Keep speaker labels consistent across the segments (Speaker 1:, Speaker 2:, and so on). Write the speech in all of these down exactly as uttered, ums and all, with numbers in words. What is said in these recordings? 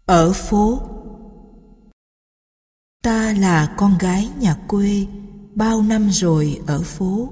Speaker 1: Ở phố. Ta là con gái nhà quê, bao năm rồi ở phố.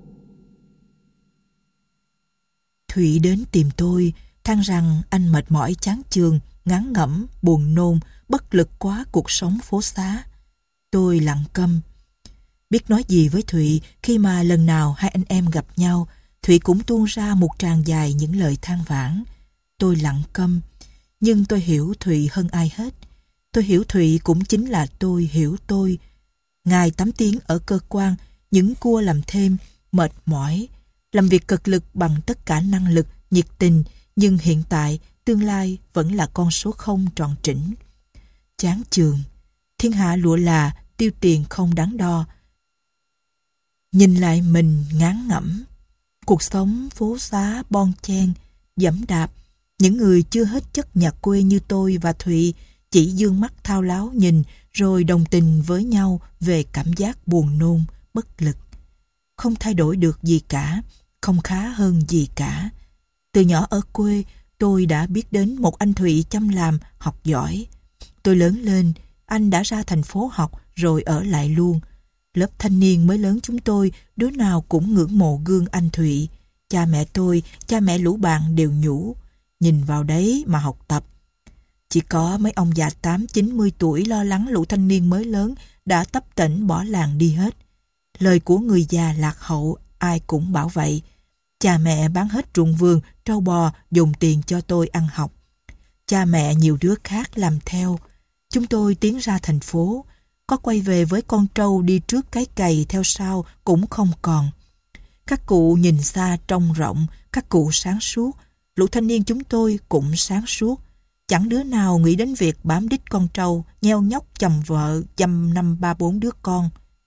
Speaker 1: Thụy đến tìm tôi, than rằng anh mệt mỏi chán chường, ngán ngẩm, buồn nôn, bất lực quá cuộc sống phố xá. Tôi lặng câm. Biết nói gì với Thụy khi mà lần nào hai anh em gặp nhau, Thụy cũng tuôn ra một tràng dài những lời than vãn. Tôi lặng câm, nhưng tôi hiểu Thụy hơn ai hết. Tôi hiểu Thụy cũng chính là tôi hiểu tôi. Ngày tám tiếng ở cơ quan, những cua làm thêm, mệt mỏi, làm việc cực lực bằng tất cả năng lực, nhiệt tình, nhưng hiện tại, tương lai vẫn là con số không tròn trĩnh. Chán chường, thiên hạ lụa là, tiêu tiền không đáng đo. Nhìn lại mình ngán ngẩm. Cuộc sống phố xá bon chen, dẫm đạp. Những người chưa hết chất nhà quê như tôi và Thụy chỉ dương mắt thao láo nhìn rồi đồng tình với nhau về cảm giác buồn nôn, bất lực. Không thay đổi được gì cả, không khá hơn gì cả. Từ nhỏ ở quê, tôi đã biết đến một anh Thụy chăm làm, học giỏi. Tôi lớn lên, anh đã ra thành phố học rồi ở lại luôn. Lớp thanh niên mới lớn chúng tôi, đứa nào cũng ngưỡng mộ gương anh Thụy. Cha mẹ tôi, cha mẹ lũ bạn đều nhủ, nhìn vào đấy mà học tập. Chỉ có mấy ông già tám chín mươi tuổi lo lắng lũ thanh niên mới lớn đã tấp tễnh bỏ làng đi hết. Lời của người già lạc hậu, ai cũng bảo vậy. Cha mẹ bán hết ruộng vườn, trâu bò, dùng tiền cho tôi ăn học. Cha mẹ nhiều đứa khác làm theo. Chúng tôi tiến ra thành phố. Có quay về với con trâu đi trước cái cày theo sau cũng không còn. Các cụ nhìn xa trông rộng, các cụ sáng suốt. Lũ thanh niên chúng tôi cũng sáng suốt. Chẳng đứa nào nghĩ đến việc bám đít con trâu, nheo nhóc chồng vợ, dăm năm ba bốn đứa con.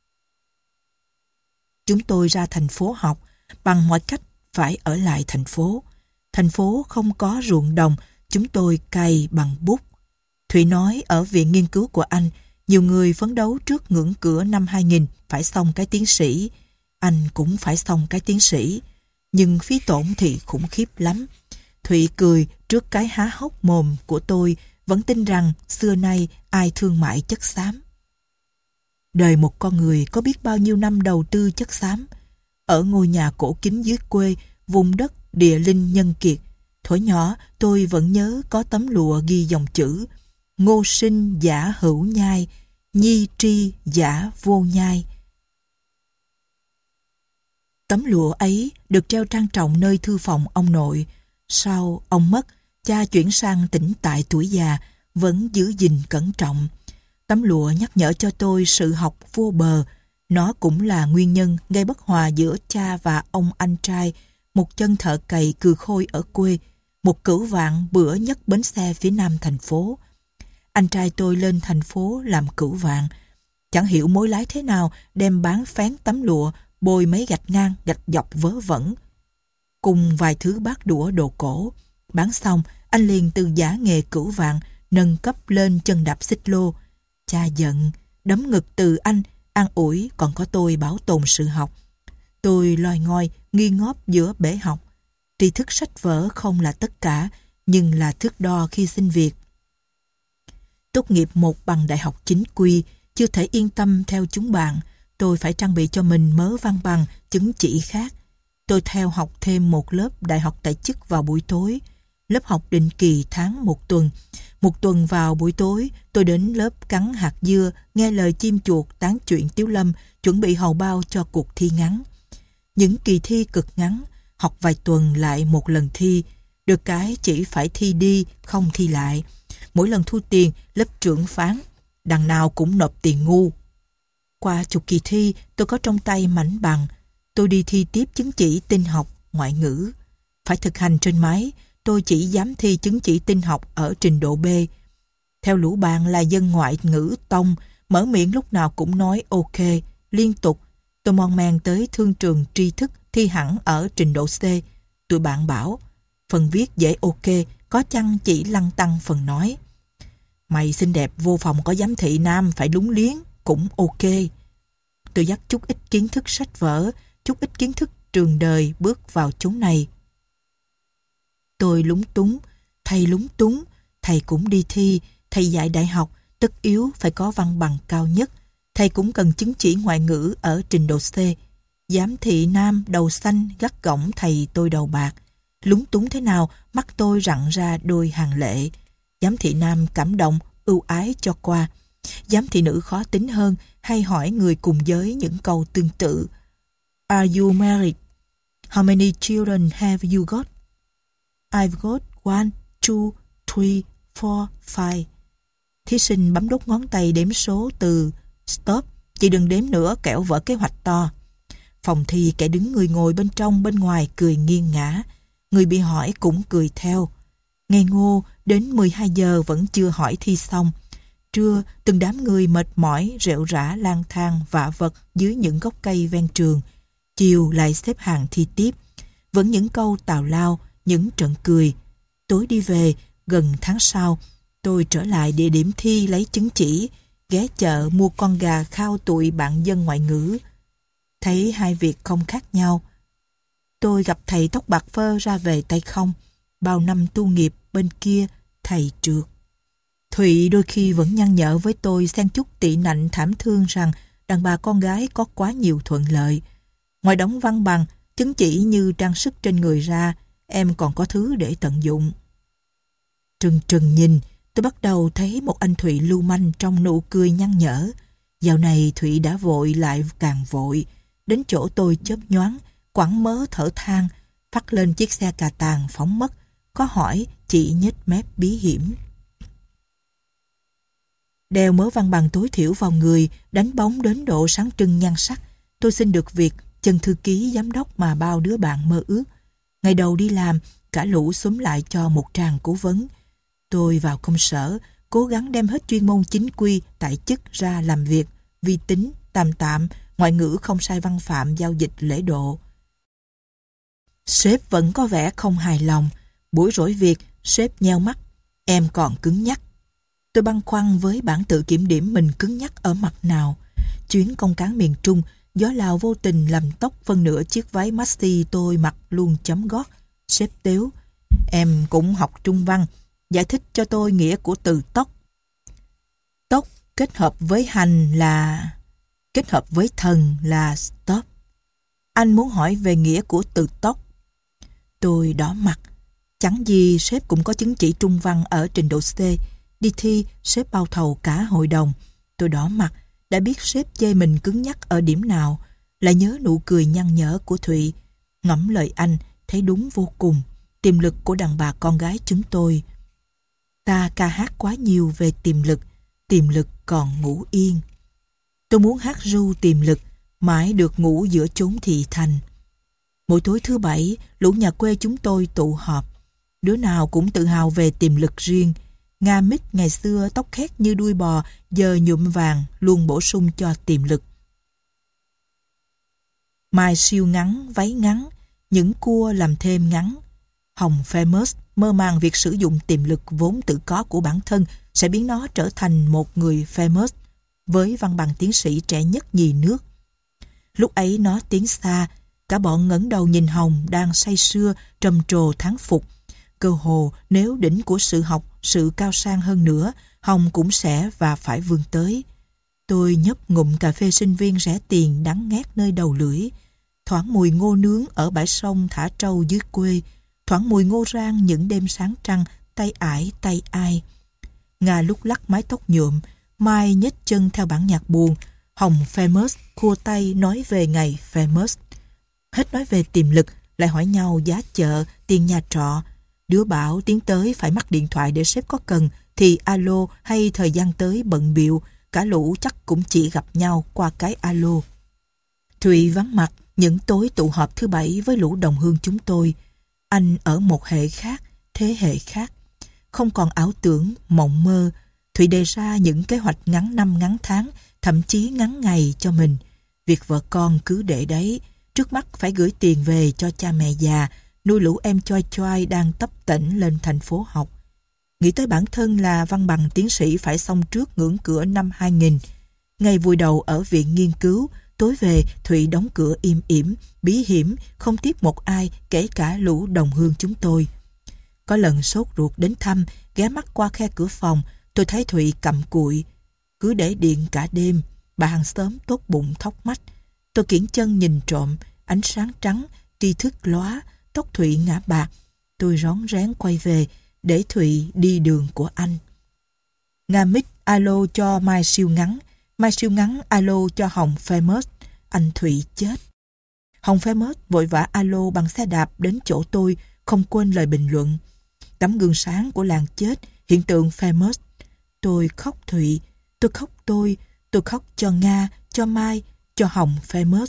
Speaker 1: Chúng tôi ra thành phố học, bằng mọi cách phải ở lại thành phố. Thành phố không có ruộng đồng, chúng tôi cày bằng bút. Thụy nói ở viện nghiên cứu của anh, nhiều người phấn đấu trước ngưỡng cửa năm hai nghìn phải xong cái tiến sĩ. Anh cũng phải xong cái tiến sĩ. Nhưng phí tổn thì khủng khiếp lắm. Thụy cười trước cái há hốc mồm của tôi, vẫn tin rằng xưa nay ai thương mại chất xám. Đời một con người có biết bao nhiêu năm đầu tư chất xám. Ở ngôi nhà cổ kính dưới quê, vùng đất địa linh nhân kiệt, thuở nhỏ tôi vẫn nhớ có tấm lụa ghi dòng chữ: Ngô sinh giả hữu nhai, nhi tri giả vô nhai. Tấm lụa ấy được treo trang trọng nơi thư phòng ông nội. Sau ông mất, cha chuyển sang tỉnh tại tuổi già, vẫn giữ gìn cẩn trọng. Tấm lụa nhắc nhở cho tôi sự học vô bờ. Nó cũng là nguyên nhân gây bất hòa giữa cha và ông anh trai, một chân thợ cày cừ khôi ở quê, một cửu vạn bữa nhất bến xe phía nam thành phố. Anh trai tôi lên thành phố làm cửu vạn. Chẳng hiểu mối lái thế nào đem bán phén tấm lụa, bôi mấy gạch ngang, gạch dọc vớ vẩn, cùng vài thứ bát đũa đồ cổ. Bán xong, anh liền từ giả nghề cửu vạn nâng cấp lên chân đạp xích lô. Cha giận, đấm ngực từ anh, an ủi còn có tôi bảo tồn sự học. Tôi loi ngoi, nghi ngóp giữa bể học. Tri thức sách vở không là tất cả, nhưng là thước đo khi xin việc. Tốt nghiệp một bằng đại học chính quy, chưa thể yên tâm theo chúng bạn. Tôi phải trang bị cho mình mớ văn bằng, chứng chỉ khác. Tôi theo học thêm một lớp đại học tại chức vào buổi tối. Lớp học định kỳ tháng một tuần. Một tuần vào buổi tối, tôi đến lớp cắn hạt dưa, nghe lời chim chuột tán chuyện Tiếu Lâm, chuẩn bị hầu bao cho cuộc thi ngắn. Những kỳ thi cực ngắn, học vài tuần lại một lần thi. Được cái chỉ phải thi đi, không thi lại. Mỗi lần thu tiền, lớp trưởng phán, đằng nào cũng nộp tiền ngu. Qua chục kỳ thi, tôi có trong tay mảnh bằng. Tôi đi thi tiếp chứng chỉ tin học, ngoại ngữ. Phải thực hành trên máy, tôi chỉ dám thi chứng chỉ tin học ở trình độ B. Theo lũ bạn là dân ngoại ngữ tông, mở miệng lúc nào cũng nói ok, liên tục. Tôi mon men tới thương trường tri thức thi hẳn ở trình độ C. Tụi bạn bảo, phần viết dễ ok, có chăng chỉ lăng tăng phần nói. Mày xinh đẹp vô phòng có giám thị nam phải lúng liếng, cũng ok. Tôi dắt chút ít kiến thức sách vở, chút ít kiến thức trường đời bước vào chốn này. Tôi lúng túng, thầy lúng túng, Thầy cũng đi thi, thầy dạy đại học, tất yếu phải có văn bằng cao nhất. Thầy cũng cần chứng chỉ ngoại ngữ ở trình độ C. Giám thị nam đầu xanh gắt gỏng thầy tôi đầu bạc. Lúng túng thế nào, mắt tôi rặn ra đôi hàng lệ. Giám thị nam cảm động, ưu ái cho qua. Giám thị nữ khó tính hơn, hay hỏi người cùng giới những câu tương tự. Are you married? How many children have you got? I've got one, two, three, four, five. Thí sinh bấm đốt ngón tay đếm số từ stop. Chị đừng đếm nữa kẻo vỡ kế hoạch to. Phòng thi kẻ đứng người ngồi bên trong bên ngoài cười nghiêng ngã. Người bị hỏi cũng cười theo. Ngây ngô đến mười hai giờ vẫn chưa hỏi thi xong. Trưa từng đám người mệt mỏi rệu rã lang thang vạ vật dưới những gốc cây ven trường. Chiều lại xếp hàng thi tiếp. Vẫn những câu tào lao, những trận cười. Tối đi về, gần tháng sau, tôi trở lại địa điểm thi lấy chứng chỉ, ghé chợ mua con gà khao tụi bạn dân ngoại ngữ. Thấy hai việc không khác nhau. Tôi gặp thầy tóc bạc phơ ra về tay không. Bao năm tu nghiệp bên kia, thầy trượt. Thụy đôi khi vẫn nhăn nhở với tôi xen chút tị nạnh thảm thương rằng đàn bà con gái có quá nhiều thuận lợi. Ngoài đóng văn bằng, chứng chỉ như trang sức trên người ra, em còn có thứ để tận dụng. Trừng trừng nhìn, tôi bắt đầu thấy một anh Thụy lưu manh trong nụ cười nhăn nhở. Dạo này Thụy đã vội lại càng vội. Đến chỗ tôi chớp nhoáng, quẳng mớ thở than, phắt lên chiếc xe cà tàng phóng mất. Có hỏi, chị nhếch mép bí hiểm. Đeo mớ văn bằng tối thiểu vào người, đánh bóng đến độ sáng trưng nhan sắc. Tôi xin được việc chân thư ký giám đốc mà bao đứa bạn mơ ước. Ngày đầu đi làm, cả lũ xúm lại cho một tràng cố vấn. Tôi vào công sở, cố gắng đem hết chuyên môn chính quy tại chức ra làm việc, vi tính, tạm tạm, ngoại ngữ không sai văn phạm, giao dịch lễ độ. Sếp vẫn có vẻ không hài lòng. Buổi rỗi việc, sếp nheo mắt. Em còn cứng nhắc. Tôi băn khoăn với bản tự kiểm điểm mình cứng nhắc ở mặt nào. Chuyến công cán miền Trung, gió Lào vô tình làm tóc phân nửa chiếc váy maxi tôi mặc luôn chấm gót. Sếp tếu. Em cũng học Trung văn. Giải thích cho tôi nghĩa của từ tóc. Tóc kết hợp với hành là... Kết hợp với thần là stop. Anh muốn hỏi về nghĩa của từ tóc. Tôi đỏ mặt. Chẳng gì sếp cũng có chứng chỉ Trung văn ở trình độ C. Đi thi, sếp bao thầu cả hội đồng. Tôi đỏ mặt, đã biết sếp chê mình cứng nhắc ở điểm nào. Lại nhớ nụ cười nhăn nhở của Thụy. Ngẫm lời anh, thấy đúng vô cùng. Tiềm lực của đàn bà con gái chúng tôi. Ta ca hát quá nhiều về tiềm lực. Tiềm lực còn ngủ yên. Tôi muốn hát ru tiềm lực, mãi được ngủ giữa chốn thị thành. Mỗi tối thứ bảy, lũ nhà quê chúng tôi tụ họp. Đứa nào cũng tự hào về tiềm lực riêng. Nga Mít ngày xưa tóc khét như đuôi bò, giờ nhuộm vàng luôn bổ sung cho tiềm lực. Mai siêu ngắn, váy ngắn, những cua làm thêm ngắn. Hồng Famous mơ màng việc sử dụng tiềm lực vốn tự có của bản thân sẽ biến nó trở thành một người famous với văn bằng tiến sĩ trẻ nhất nhì nước. Lúc ấy nó tiến xa, cả bọn ngẩng đầu nhìn Hồng đang say sưa trầm trồ thán phục. Cơ hồ nếu đỉnh của sự học, sự cao sang hơn nữa, Hồng cũng sẽ và phải vươn tới. Tôi nhấp ngụm cà phê sinh viên rẻ tiền đắng ngát nơi đầu lưỡi. Thoảng mùi ngô nướng ở bãi sông thả trâu dưới quê, thoảng mùi ngô rang những đêm sáng trăng, tay ải tay ai. Nga lúc lắc mái tóc nhuộm, Mai nhếch chân theo bản nhạc buồn. Hồng Famous khua tay nói về ngày Famous. Hết nói về tiềm lực, lại hỏi nhau giá chợ, tiền nhà trọ. Đứa bảo tiến tới phải mắc điện thoại để sếp có cần thì alo, hay thời gian tới bận bịu, cả lũ chắc cũng chỉ gặp nhau qua cái alo. Thụy vắng mặt những tối tụ họp thứ bảy với lũ đồng hương chúng tôi. Anh ở một hệ khác, thế hệ khác. Không còn ảo tưởng, mộng mơ. Thụy đề ra những kế hoạch ngắn năm ngắn tháng, thậm chí ngắn ngày cho mình. Việc vợ con cứ để đấy. Trước mắt phải gửi tiền về cho cha mẹ già, nuôi lũ em choi choi đang tấp tỉnh lên thành phố học. Nghĩ tới bản thân là văn bằng tiến sĩ phải xong trước ngưỡng cửa năm hai nghìn. Ngày vùi đầu ở viện nghiên cứu, tối về Thụy đóng cửa im ỉm, bí hiểm, không tiếp một ai, kể cả lũ đồng hương chúng tôi. Có lần sốt ruột đến thăm, ghé mắt qua khe cửa phòng, tôi thấy Thụy cặm cụi. Cứ để điện cả đêm, bà hàng xóm tốt bụng thóc mách. Tôi kiễng chân nhìn trộm, ánh sáng trắng, tri thức lóa, tóc Thụy ngã bạc. Tôi rón rén quay về, để Thụy đi đường của anh. Nga Mích alo cho Mai Siêu Ngắn, Mai Siêu Ngắn alo cho Hồng Famous. Anh Thụy chết. Hồng Famous vội vã alo bằng xe đạp đến chỗ tôi, không quên lời bình luận. Tấm gương sáng của làng chết, hiện tượng Famous. Tôi khóc Thụy, tôi khóc tôi, tôi khóc cho Nga, cho Mai, cho Hồng Famous.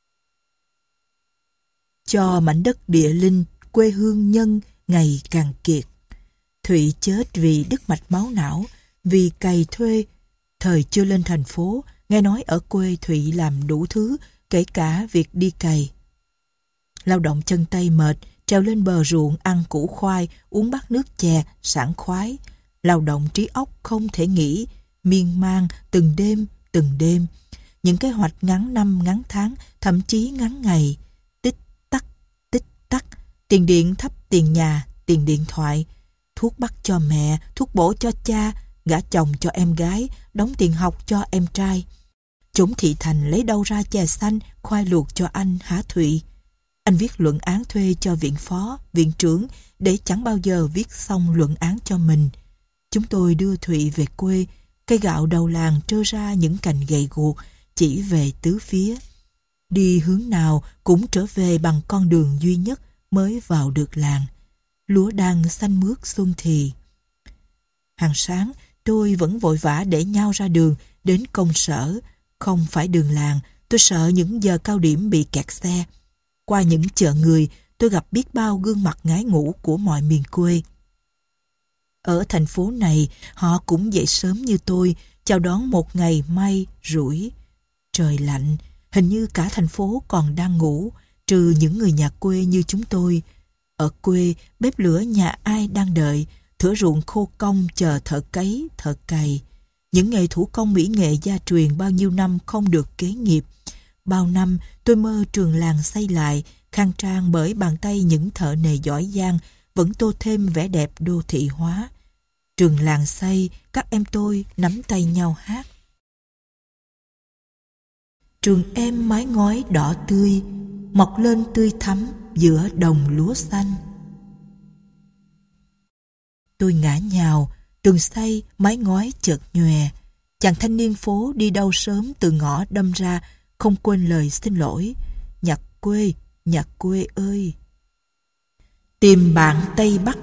Speaker 1: Cho mảnh đất địa linh, quê hương nhân ngày càng kiệt. Thụy chết vì đứt mạch máu não, vì cày thuê. Thời chưa lên thành phố, nghe nói ở quê Thụy làm đủ thứ, kể cả việc đi cày. Lao động chân tay mệt, treo lên bờ ruộng ăn củ khoai, uống bát nước chè, sảng khoái. Lao động trí óc không thể nghỉ, miên man từng đêm, từng đêm. Những kế hoạch ngắn năm, ngắn tháng, thậm chí ngắn ngày. Tích tắc, tích tắc, tiền điện thấp tiền nhà, tiền điện thoại, thuốc bắc cho mẹ, thuốc bổ cho cha, gả chồng cho em gái, đóng tiền học cho em trai. Chúng thị thành lấy đâu ra chè xanh, khoai luộc cho anh hả Thụy? Anh viết luận án thuê cho viện phó, viện trưởng để chẳng bao giờ viết xong luận án cho mình. Chúng tôi đưa Thụy về quê, cây gạo đầu làng trơ ra những cành gầy guộc chỉ về tứ phía. Đi hướng nào cũng trở về bằng con đường duy nhất mới vào được làng. Lúa đang xanh mướt xuân thì. Hàng sáng tôi vẫn vội vã để nhau ra đường đến công sở. Không phải đường làng, tôi sợ những giờ cao điểm bị kẹt xe. Qua những chợ người, tôi gặp biết bao gương mặt ngái ngủ của mọi miền quê. Ở thành phố này, họ cũng dậy sớm như tôi, chào đón một ngày may rủi. Trời lạnh, hình như cả thành phố còn đang ngủ, trừ những người nhà quê như chúng tôi. Ở quê, bếp lửa nhà ai đang đợi, thửa ruộng khô cong chờ thợ cấy, thợ cày. Những nghề thủ công mỹ nghệ gia truyền bao nhiêu năm không được kế nghiệp. Bao năm tôi mơ trường làng xây lại, khang trang bởi bàn tay những thợ nề giỏi giang, vẫn tô thêm vẻ đẹp đô thị hóa. Trường làng xây, các em tôi nắm tay nhau hát. Trường em mái ngói đỏ tươi, mọc lên tươi thắm giữa đồng lúa xanh. Tôi ngã nhào, tường xây, mái ngói chợt nhòe. Chàng thanh niên phố đi đâu sớm từ ngõ đâm ra, không quên lời xin lỗi. Nhạc quê, nhạc quê ơi! Tìm bạn Tây Bắc.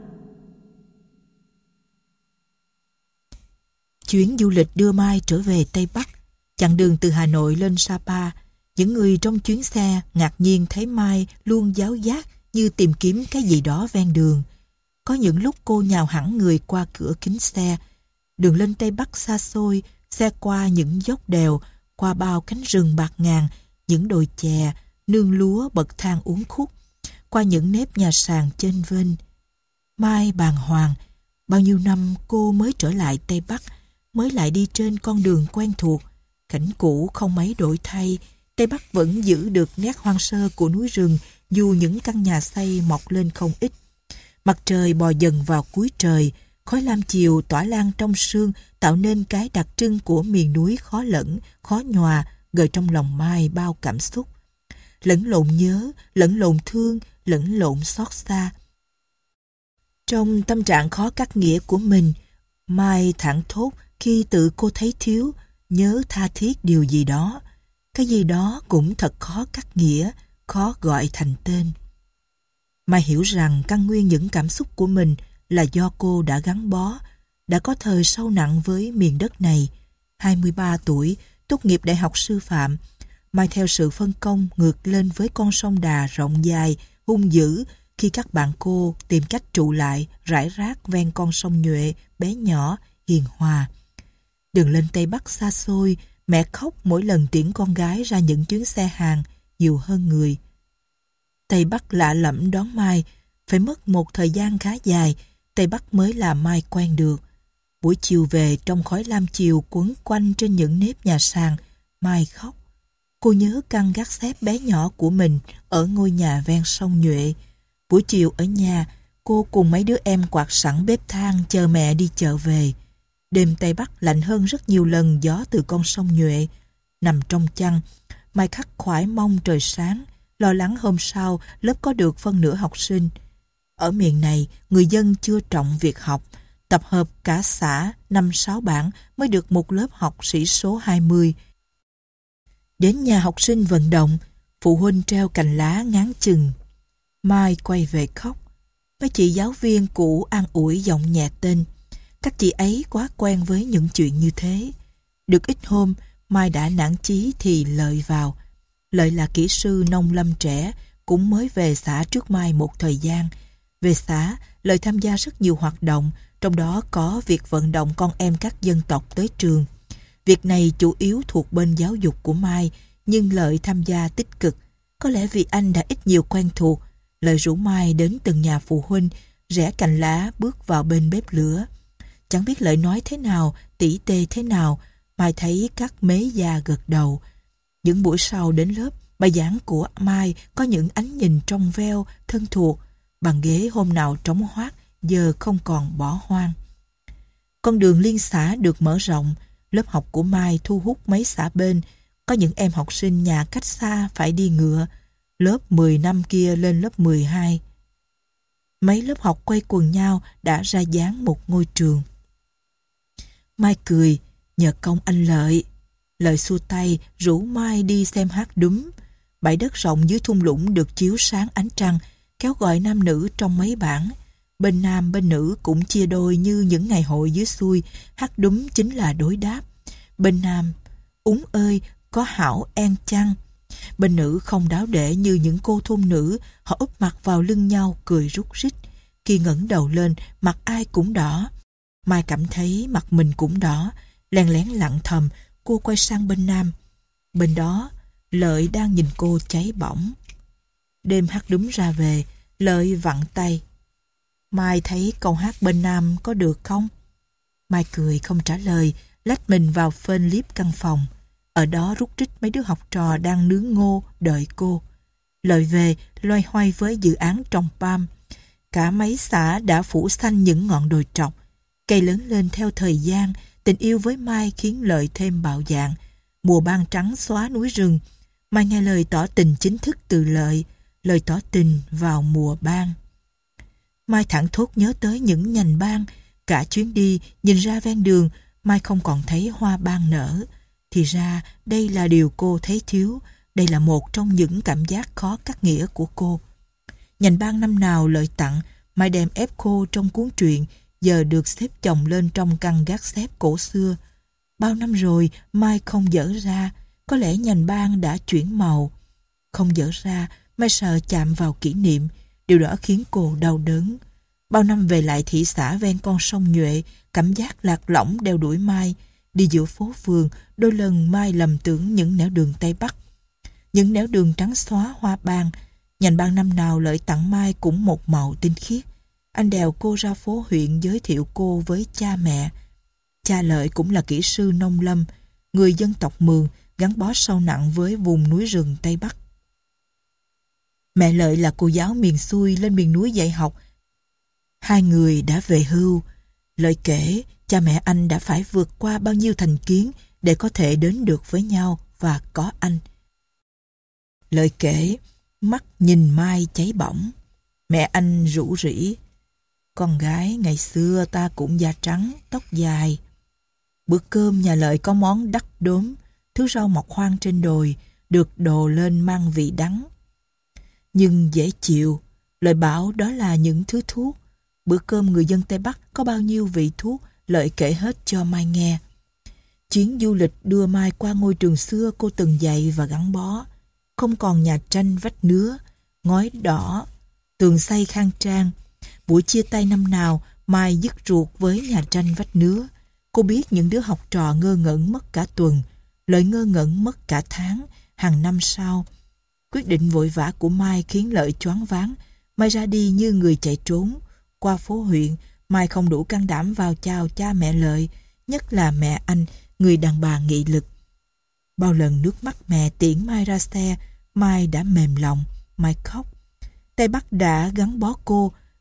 Speaker 1: Chuyến du lịch đưa Mai trở về Tây Bắc. Chặng đường từ Hà Nội lên Sapa, những người trong chuyến xe ngạc nhiên thấy Mai luôn giáo giác như tìm kiếm cái gì đó ven đường. Có những lúc cô nhào hẳn người qua cửa kính xe. Đường lên Tây Bắc xa xôi, xe qua những dốc đèo, qua bao cánh rừng bạt ngàn, những đồi chè, nương lúa bậc thang uốn khúc, qua những nếp nhà sàn chênh vênh. Mai bàng hoàng, bao nhiêu năm cô mới trở lại Tây Bắc, mới lại đi trên con đường quen thuộc. Cảnh cũ không mấy đổi thay, Tây Bắc vẫn giữ được nét hoang sơ của núi rừng, dù những căn nhà xây mọc lên không ít. Mặt trời bò dần vào cuối trời, khói lam chiều tỏa lan trong sương tạo nên cái đặc trưng của miền núi khó lẫn, khó nhòa, gợi trong lòng Mai bao cảm xúc. Lẫn lộn nhớ, lẫn lộn thương, lẫn lộn xót xa. Trong tâm trạng khó cắt nghĩa của mình, Mai thảng thốt khi tự cô thấy thiếu, nhớ tha thiết điều gì đó. Cái gì đó cũng thật khó cắt nghĩa, khó gọi thành tên. Mai hiểu rằng căn nguyên những cảm xúc của mình là do cô đã gắn bó, đã có thời sâu nặng với miền đất này. hai mươi ba tuổi, tốt nghiệp đại học sư phạm, Mai theo sự phân công ngược lên với con sông Đà rộng dài, hung dữ khi các bạn cô tìm cách trụ lại rải rác ven con sông Nhuệ bé nhỏ, hiền hòa. Đường lên Tây Bắc xa xôi, mẹ khóc mỗi lần tiễn con gái ra những chuyến xe hàng nhiều hơn người. Tây Bắc lạ lẫm đón Mai, phải mất một thời gian khá dài, Tây Bắc mới làm Mai quen được. Buổi chiều về trong khói lam chiều quấn quanh trên những nếp nhà sàn, Mai khóc. Cô nhớ căn gác xếp bé nhỏ của mình ở ngôi nhà ven sông Nhuệ. Buổi chiều ở nhà, Cô cùng mấy đứa em quạt sẵn bếp than chờ mẹ đi chợ về. Đêm Tây Bắc lạnh hơn rất nhiều lần gió từ con sông Nhuệ. Nằm trong chăn, Mai khắc khoải mong trời sáng, lo lắng hôm sau lớp có được phân nửa học sinh. Ở miền này, người dân chưa trọng việc học, tập hợp cả xã năm sáu bạn mới được một lớp học sĩ số hai mươi. Đến nhà học sinh vận động, phụ huynh treo cành lá ngán chừng. Mai quay về khóc. Mấy chị giáo viên cũ an ủi giọng nhẹ tên. Các chị ấy quá quen với những chuyện như thế. Được ít hôm, Mai đã nản chí thì Lợi vào. Lợi là kỹ sư nông lâm trẻ, cũng mới về xã trước Mai một thời gian. Về xã, Lợi tham gia rất nhiều hoạt động, trong đó có việc vận động con em các dân tộc tới trường. Việc này chủ yếu thuộc bên giáo dục của Mai, nhưng Lợi tham gia tích cực. Có lẽ vì anh đã ít nhiều quen thuộc, Lợi rủ Mai đến từng nhà phụ huynh, rẽ cành lá bước vào bên bếp lửa. Chẳng biết Lợi nói thế nào, tỉ tê thế nào, Mai thấy các mế già gật đầu. Những buổi sau đến lớp, bài giảng của Mai có những ánh nhìn trong veo, thân thuộc. Bàn ghế hôm nào trống hoác, giờ không còn bỏ hoang. Con đường liên xã được mở rộng, lớp học của Mai thu hút mấy xã bên. Có những em học sinh nhà cách xa phải đi ngựa. Lớp mười năm kia lên lớp mười hai. Mấy lớp học quay quần nhau đã ra dáng một ngôi trường. Mai cười, nhờ công anh Lợi. Lợi xua tay rủ Mai đi xem hát đúng. Bãi đất rộng dưới thung lũng được chiếu sáng ánh trăng, kéo gọi nam nữ trong mấy bản. Bên nam bên nữ cũng chia đôi như những ngày hội dưới xuôi, hát đúng chính là đối đáp. Bên nam, úng ơi, có hảo en chăng. Bên nữ không đáo để như những cô thôn nữ, họ úp mặt vào lưng nhau cười rúc rít. Khi ngẩng đầu lên, mặt ai cũng đỏ. Mai cảm thấy mặt mình cũng đỏ, lén lén lặng thầm, cô quay sang bên nam. Bên đó, Lợi đang nhìn cô cháy bỏng. Đêm hát đúng ra về, Lợi vặn tay. Mai thấy câu hát bên nam có được không? Mai cười không trả lời, lách mình vào phên liếp căn phòng. Ở đó rút rít mấy đứa học trò đang nướng ngô đợi cô. Lợi về loay hoay với dự án trồng pam. Cả mấy xã đã phủ xanh những ngọn đồi trọc. Cây lớn lên theo thời gian, tình yêu với Mai khiến Lợi thêm bạo dạn. Mùa ban trắng xóa núi rừng. Mai nghe lời tỏ tình chính thức từ Lợi, lời tỏ tình vào mùa ban. Mai thẳng thốt nhớ tới những nhành ban. Cả chuyến đi, nhìn ra ven đường, Mai không còn thấy hoa ban nở. Thì ra, đây là điều cô thấy thiếu. Đây là một trong những cảm giác khó cắt nghĩa của cô. Nhành ban năm nào Lợi tặng, Mai đem ép khô trong cuốn truyện, giờ được xếp chồng lên trong căn gác xếp cổ xưa. Bao năm rồi, Mai không dở ra. Có lẽ nhành ban đã chuyển màu. Không dở ra, Mai sợ chạm vào kỷ niệm. Điều đó khiến cô đau đớn. Bao năm về lại thị xã ven con sông Nhuệ, cảm giác lạc lõng đeo đuổi Mai. Đi giữa phố phường, đôi lần Mai lầm tưởng những nẻo đường Tây Bắc. Những nẻo đường trắng xóa hoa ban. Nhành ban năm nào Lợi tặng Mai cũng một màu tinh khiết. Anh đèo cô ra phố huyện giới thiệu cô với cha mẹ. Cha Lợi cũng là kỹ sư nông lâm, người dân tộc Mường, gắn bó sâu nặng với vùng núi rừng Tây Bắc. Mẹ Lợi là cô giáo miền xuôi lên miền núi dạy học. Hai người đã về hưu. Lợi kể, cha mẹ anh đã phải vượt qua bao nhiêu thành kiến để có thể đến được với nhau và có anh. Lợi kể, mắt nhìn Mai cháy bỏng. Mẹ anh rủ rỉ. Con gái ngày xưa ta cũng da trắng, tóc dài. Bữa cơm nhà Lợi có món đắc đốm, thứ rau mọc hoang trên đồi, được đồ lên mang vị đắng. Nhưng dễ chịu, Lợi bảo đó là những thứ thuốc. Bữa cơm người dân Tây Bắc có bao nhiêu vị thuốc, Lợi kể hết cho Mai nghe. Chuyến du lịch đưa Mai qua ngôi trường xưa cô từng dạy và gắn bó. Không còn nhà tranh vách nứa, ngói đỏ, tường xây khang trang. Buổi chia tay năm nào, Mai dứt ruột với nhà tranh vách nứa. Cô biết những đứa học trò ngơ ngẩn mất cả tuần, Lợi ngơ ngẩn mất cả tháng, hàng năm sau. Quyết định vội vã của Mai khiến Lợi choáng váng. Mai ra đi như người chạy trốn. Qua phố huyện, Mai không đủ can đảm vào chào cha mẹ Lợi, nhất là mẹ anh, người đàn bà nghị lực. Bao lần nước mắt mẹ tiễn Mai ra xe, Mai đã mềm lòng, Mai khóc. Tây Bắc đã gắn bó cô,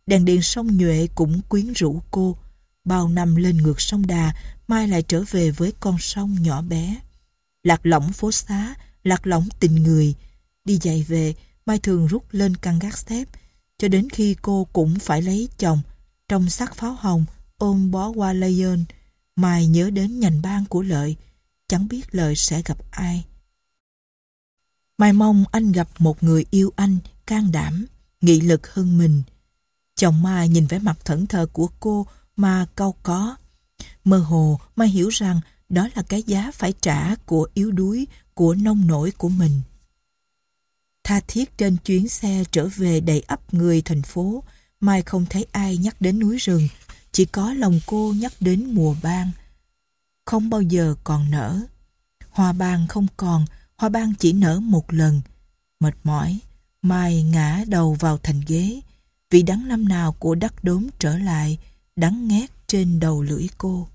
Speaker 1: Đèn điện sông Nhuệ cũng quyến rũ cô. Bao năm lên ngược sông Đà, mai lại trở về với con sông nhỏ bé. Lạc lõng phố xá, lạc lõng tình người. Đi dạy về, Mai thường rút lên căn gác xếp, cho đến khi cô cũng phải lấy chồng. Trong sắc pháo hồng, ôm bó hoa lây ơn, Mai nhớ đến nhành ban của Lợi, chẳng biết Lợi sẽ gặp ai. Mai mong anh gặp một người yêu anh, can đảm, nghị lực hơn mình. Chồng Mai nhìn vẻ mặt thẫn thờ của cô mà cau có. Mơ hồ Mai hiểu rằng đó là cái giá phải trả của yếu đuối, của nông nổi của mình. Tha thiết trên chuyến xe trở về đầy ắp người thành phố, Mai không thấy ai nhắc đến núi rừng, chỉ có lòng cô nhắc đến mùa ban. Không bao giờ còn nở. Hoa ban không còn, hoa ban chỉ nở một lần. Mệt mỏi, Mai ngã đầu vào thành ghế. Vị đắng năm nào của đất đốm trở lại, đắng nghét trên đầu lưỡi cô.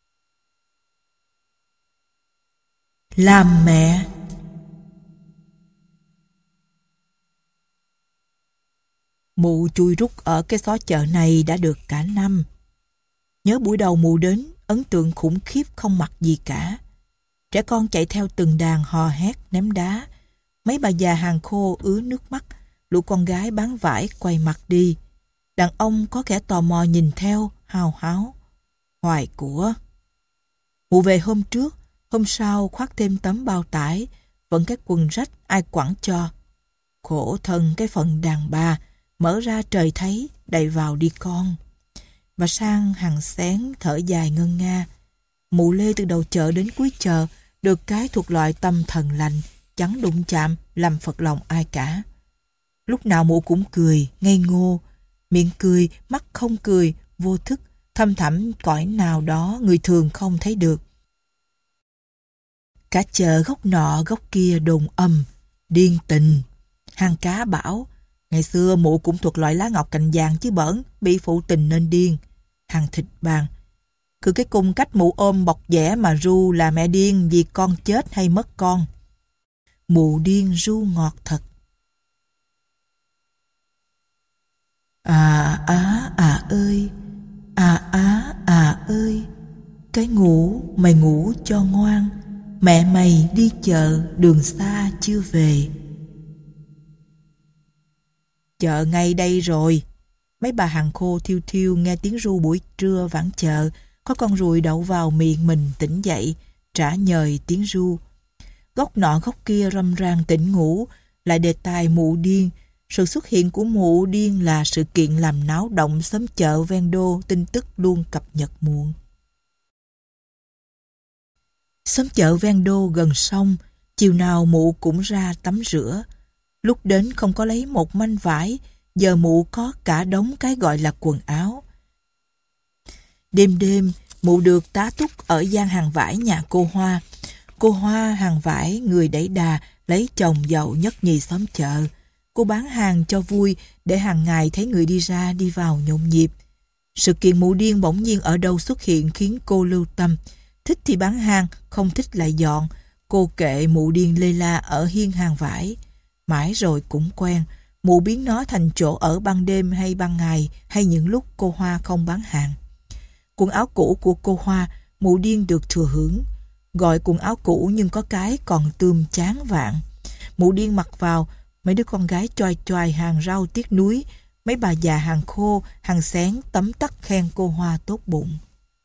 Speaker 1: Làm mẹ. Mụ chui rút ở cái xó chợ này đã được cả năm. Nhớ buổi đầu mụ đến, ấn tượng khủng khiếp không mặc gì cả. Trẻ con chạy theo từng đàn hò hét ném đá. Mấy bà già hàng khô ứa nước mắt. Lũ con gái bán vải quay mặt đi. Đàn ông có kẻ tò mò nhìn theo, hào háo. Hoài của. Mụ về hôm trước, hôm sau khoác thêm tấm bao tải, vẫn cái quần rách ai quẳng cho. Khổ thân cái phận đàn bà, mở ra trời thấy, đẩy vào đi con. Bà Sang hàng xén thở dài ngân nga. Mụ lê từ đầu chợ đến cuối chợ, được cái thuộc loại tâm thần lành, chẳng đụng chạm, làm phật lòng ai cả. Lúc nào mụ cũng cười, ngây ngô, miệng cười, mắt không cười, vô thức, thâm thẳm cõi nào đó người thường không thấy được. Cả chợ góc nọ góc kia đồn âm, điên tình. Hàng cá bảo, ngày xưa mụ cũng thuộc loại lá ngọc cành vàng chứ bỡn, bị phụ tình nên điên. Hàng thịt bàn, cứ cái cung cách mụ ôm bọc vẽ mà ru là mẹ điên vì con chết hay mất con. Mụ điên ru ngọt thật. À á à ơi, à á à ơi, cái ngủ mày ngủ cho ngoan, mẹ mày đi chợ đường xa chưa về. Chợ ngay đây rồi. Mấy bà hàng khô thiêu thiêu nghe tiếng ru buổi trưa vãn chợ, có con ruồi đậu vào miệng mình tỉnh dậy, trả nhời tiếng ru. Góc nọ góc kia râm ran tỉnh ngủ, lại đề tài mụ điên. Sự xuất hiện của mụ điên là sự kiện làm náo động xóm chợ ven đô, tin tức luôn cập nhật muộn. Xóm chợ ven đô gần sông, chiều nào mụ cũng ra tắm rửa. Lúc đến không có lấy một manh vải, giờ mụ có cả đống cái gọi là quần áo. Đêm đêm, mụ được tá túc ở gian hàng vải nhà cô Hoa. Cô Hoa hàng vải người đẩy đà, lấy chồng giàu nhất nhì xóm chợ. Cô bán hàng cho vui để hàng ngày thấy người đi ra đi vào nhộn nhịp. Sự kiện mụ điên bỗng nhiên ở đâu xuất hiện khiến cô lưu tâm. Thích thì bán hàng, không thích lại dọn. Cô kệ mụ điên lê la ở hiên hàng vải. Mãi rồi cũng quen, mụ biến nó thành chỗ ở ban đêm hay ban ngày, hay những lúc cô Hoa không bán hàng. Quần áo cũ của cô Hoa, mụ điên được thừa hưởng. Gọi quần áo cũ nhưng có cái còn tươm chán vạn. Mụ điên mặc vào, mấy đứa con gái choai choai hàng rau tiếc núi, mấy bà già hàng khô, hàng xén tấm tắc khen cô Hoa tốt bụng.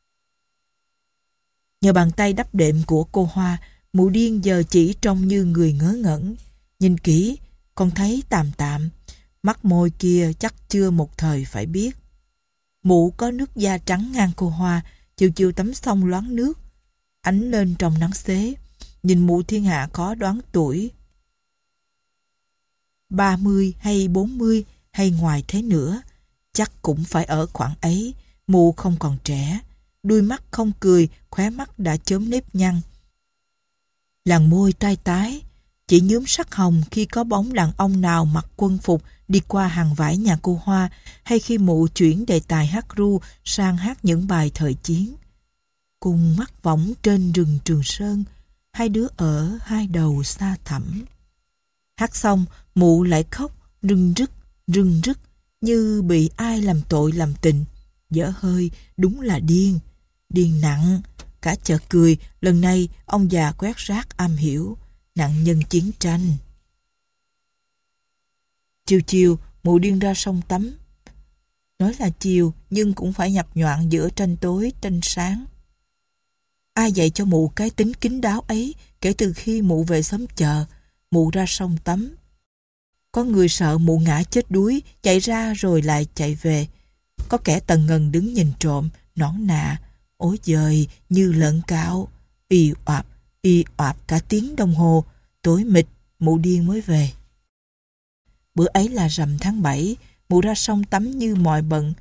Speaker 1: Nhờ bàn tay đắp đệm của cô Hoa, mụ điên giờ chỉ trông như người ngớ ngẩn. Nhìn kỹ, con thấy tạm tạm, mắt môi kia chắc chưa một thời phải biết. Mụ có nước da trắng ngang cô Hoa, chiều chiều tắm xong loáng nước, ánh lên trong nắng xế. Nhìn mụ thiên hạ khó đoán tuổi. ba mươi hay bốn mươi hay ngoài thế nữa, chắc cũng phải ở khoảng ấy. Mụ không còn trẻ, đuôi mắt không cười, khóe mắt đã chớm nếp nhăn. Làn môi tai tái, chỉ nhuốm sắc hồng khi có bóng đàn ông nào mặc quân phục đi qua hàng vải nhà cô Hoa, hay khi mụ chuyển đề tài hát ru sang hát những bài thời chiến. Cùng mắt võng trên rừng Trường Sơn, hai đứa ở hai đầu xa thẳm. Hát xong, mụ lại khóc rưng rức, rưng rức, như bị ai làm tội làm tình. Dở hơi, đúng là điên. Điên nặng. Cả chợ cười, lần này ông già quét rác am hiểu. Nạn nhân chiến tranh. Chiều chiều, mụ điên ra sông tắm. Nói là chiều, nhưng cũng phải nhập nhoạng giữa tranh tối, tranh sáng. Ai dạy cho mụ cái tính kín đáo ấy kể từ khi mụ về xóm chợ, mụ ra sông tắm. Có người sợ mụ ngã chết đuối, chạy ra rồi lại chạy về. Có kẻ tần ngần đứng nhìn trộm, nõn nà, ối giời như lợn cạo, y oạp, y oạp cả tiếng đồng hồ, tối mịt, mụ điên mới về. Bữa ấy là rằm tháng bảy, mụ ra sông tắm như mọi bận.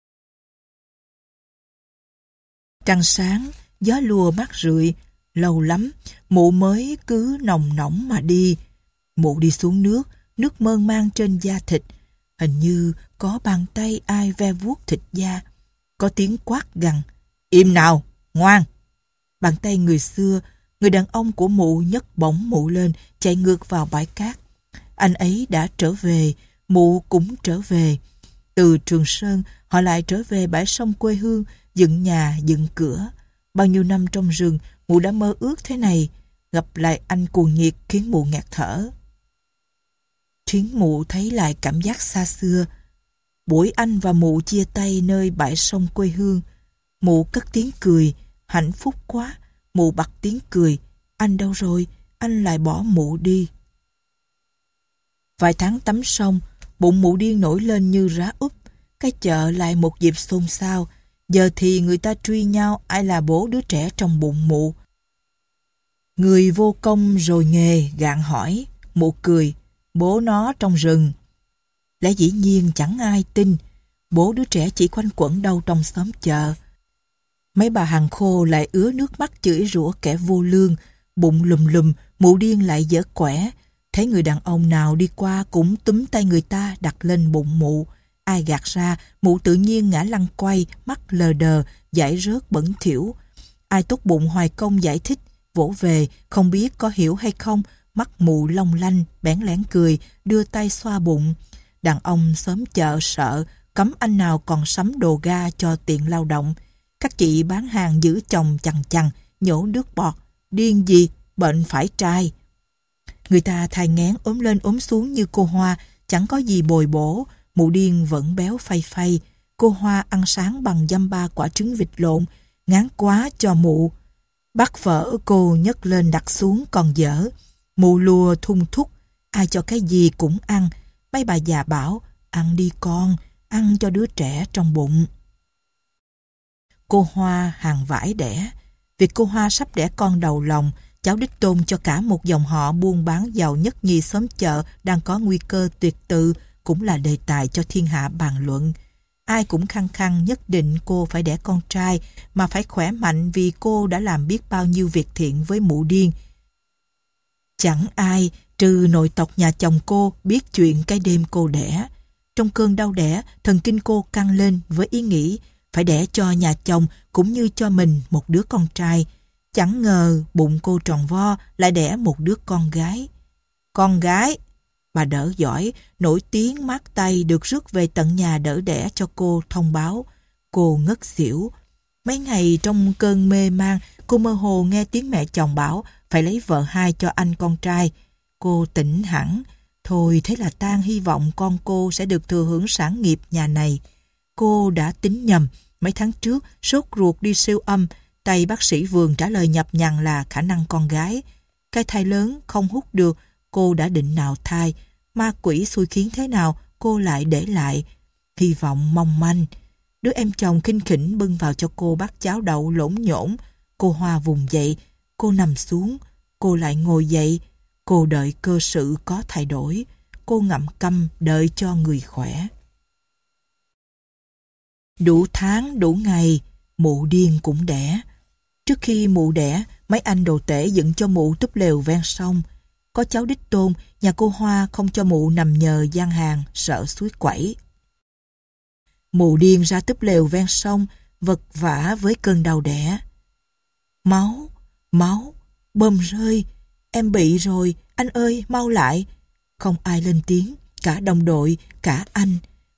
Speaker 1: Trăng sáng, gió lùa mát rượi, lâu lắm, mụ mới cứ nồng nỏng mà đi. Mụ đi xuống nước, nước mơn man trên da thịt, hình như có bàn tay ai ve vuốt thịt da. Có tiếng quát gằn, im nào, ngoan. Bàn tay người xưa, người đàn ông của mụ nhấc bổng mụ lên, chạy ngược vào bãi cát. Anh ấy đã trở về, mụ cũng trở về. Từ Trường Sơn, họ lại trở về bãi sông quê hương, dựng nhà, dựng cửa. Bao nhiêu năm trong rừng, mụ đã mơ ước thế này. Gặp lại anh cuồng nhiệt khiến mụ ngạt thở. Khiến mụ thấy lại cảm giác xa xưa. Buổi anh và mụ chia tay nơi bãi sông quê hương. Mụ cất tiếng cười, hạnh phúc quá. Mụ bật tiếng cười, anh đâu rồi, anh lại bỏ mụ đi. Vài tháng tắm sông, bụng mụ điên nổi lên như rá úp. Cái chợ lại một dịp xôn xao. Giờ thì người ta truy nhau ai là bố đứa trẻ trong bụng mụ. Người vô công rồi nghề gạn hỏi, mụ cười, bố nó trong rừng. Lẽ dĩ nhiên chẳng ai tin, bố đứa trẻ chỉ quanh quẩn đâu trong xóm chợ. Mấy bà hàng khô lại ứa nước mắt chửi rủa kẻ vô lương, bụng lùm lùm, mụ điên lại dở quẻ. Thấy người đàn ông nào đi qua cũng túm tay người ta đặt lên bụng mụ. Ai gạt ra, mụ tự nhiên ngã lăn quay, mắt lờ đờ, dãi rớt bẩn thỉu. Ai tốt bụng hoài công giải thích, vỗ về, không biết có hiểu hay không, mắt mụ long lanh, bẽn lẽn cười, đưa tay xoa bụng. Đàn ông xóm chợ sợ, cấm anh nào còn sắm đồ ga cho tiện lao động. Các chị bán hàng giữ chồng chằng chằng, nhổ nước bọt, điên gì, bệnh phải trai. Người ta thai nghén ốm lên ốm xuống như cô Hoa, chẳng có gì bồi bổ, mụ điên vẫn béo phay phay. Cô Hoa ăn sáng bằng dăm ba quả trứng vịt lộn, ngán quá cho mụ. Bát phở cô nhấc lên đặt xuống còn dở. Mụ lùa thung thúc, ai cho cái gì cũng ăn. Mấy bà già bảo, ăn đi con, ăn cho đứa trẻ trong bụng. Cô Hoa hàng vải đẻ. Việc cô Hoa sắp đẻ con đầu lòng, cháu đích tôn cho cả một dòng họ buôn bán giàu nhất nhì xóm chợ đang có nguy cơ tuyệt tự, cũng là đề tài cho thiên hạ bàn luận. Ai cũng khăng khăng nhất định cô phải đẻ con trai, mà phải khỏe mạnh vì cô đã làm biết bao nhiêu việc thiện với mụ điên. Chẳng ai, trừ nội tộc nhà chồng cô, biết chuyện cái đêm cô đẻ. Trong cơn đau đẻ, thần kinh cô căng lên với ý nghĩ phải đẻ cho nhà chồng cũng như cho mình một đứa con trai. Chẳng ngờ bụng cô tròn vo lại đẻ một đứa con gái. Con gái! Bà đỡ giỏi, nổi tiếng mát tay được rước về tận nhà đỡ đẻ cho cô thông báo. Cô ngất xỉu. Mấy ngày trong cơn mê man, cô mơ hồ nghe tiếng mẹ chồng bảo phải lấy vợ hai cho anh con trai. Cô tỉnh hẳn. Thôi thế là tan hy vọng con cô sẽ được thừa hưởng sản nghiệp nhà này. Cô đã tính nhầm. Mấy tháng trước, sốt ruột đi siêu âm, tay bác sĩ vườn trả lời nhập nhằng là khả năng con gái. Cái thai lớn không hút được, cô đã định nạo thai. Ma quỷ xui khiến thế nào, cô lại để lại. Hy vọng mong manh. Đứa em chồng khinh khỉnh bưng vào cho cô bát cháo đậu lỗn nhổn. Cô Hoa vùng dậy, cô nằm xuống, cô lại ngồi dậy. Cô đợi cơ sự có thay đổi. Cô ngậm câm đợi cho người khỏe. Đủ tháng, đủ ngày, mụ điên cũng đẻ. Trước khi mụ đẻ, mấy anh đồ tể dựng cho mụ túp lều ven sông. Có cháu đích tôn, nhà cô Hoa không cho mụ nằm nhờ gian hàng, sợ suối quẩy. Mụ điên ra túp lều ven sông, vật vã với cơn đau đẻ. Máu, máu, bơm rơi, em bị rồi, anh ơi, mau lại. Không ai lên tiếng, cả đồng đội, cả anh.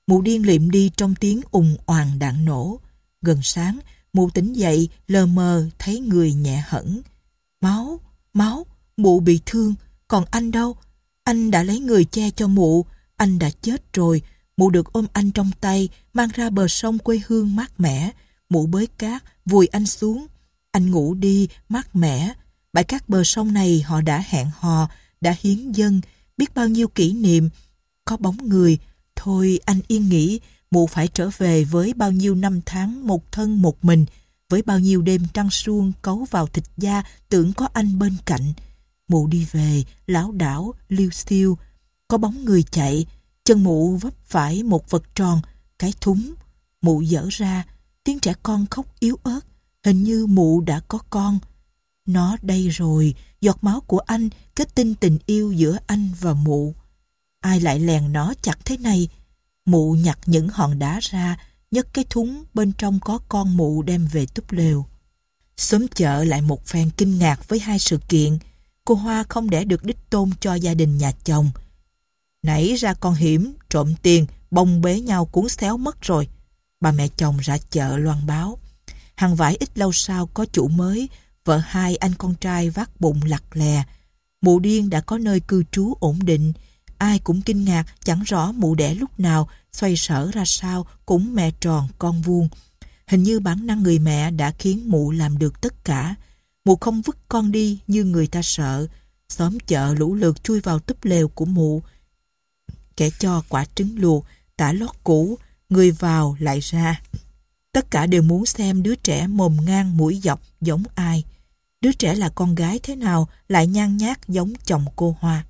Speaker 1: Mụ điên liệm đi trong tiếng ùng oàn đạn nổ. Gần sáng, mụ tỉnh dậy lờ mờ thấy người nhẹ hẫng. Máu, máu, mụ bị thương, còn anh đâu? Anh đã lấy người che cho mụ, anh đã chết rồi. Mụ được ôm anh trong tay, mang ra bờ sông quê hương mát mẻ. Mụ bới cát, vùi anh xuống. Anh ngủ đi, mát mẻ. Bãi cát bờ sông này họ đã hẹn hò, đã hiến dâng, biết bao nhiêu kỷ niệm. Có bóng người, thôi anh yên nghỉ, mụ phải trở về với bao nhiêu năm tháng một thân một mình, với bao nhiêu đêm trăng suông cấu vào thịt da tưởng có anh bên cạnh. Mụ đi về, lảo đảo, liêu xiêu. Có bóng người chạy, chân mụ vấp phải một vật tròn, cái thúng. Mụ dở ra, tiếng trẻ con khóc yếu ớt, hình như mụ đã có con. Nó đây rồi, giọt máu của anh, kết tinh tình yêu giữa anh và mụ. Ai lại lèn nó chặt thế này? Mụ nhặt những hòn đá ra, nhấc cái thúng bên trong có con mụ đem về túp lều. Xóm chợ lại một phen kinh ngạc với hai sự kiện. Cô Hoa không đẻ được đích tôn cho gia đình nhà chồng. Nảy ra con hiểm, trộm tiền, bông bế nhau cuốn xéo mất rồi. Bà mẹ chồng ra chợ loan báo. Hàng vải ít lâu sau có chủ mới, vợ hai anh con trai vác bụng lặt lè. Mụ điên đã có nơi cư trú ổn định. Ai cũng kinh ngạc, chẳng rõ mụ đẻ lúc nào, xoay sở ra sao, cũng mẹ tròn con vuông. Hình như bản năng người mẹ đã khiến mụ làm được tất cả. Mụ không vứt con đi như người ta sợ. Xóm chợ lũ lượt chui vào túp lều của mụ. Kẻ cho quả trứng luộc, tả lót cũ, người vào lại ra. Tất cả đều muốn xem đứa trẻ mồm ngang mũi dọc giống ai. Đứa trẻ là con gái thế nào lại nhan nhác giống chồng cô Hoa.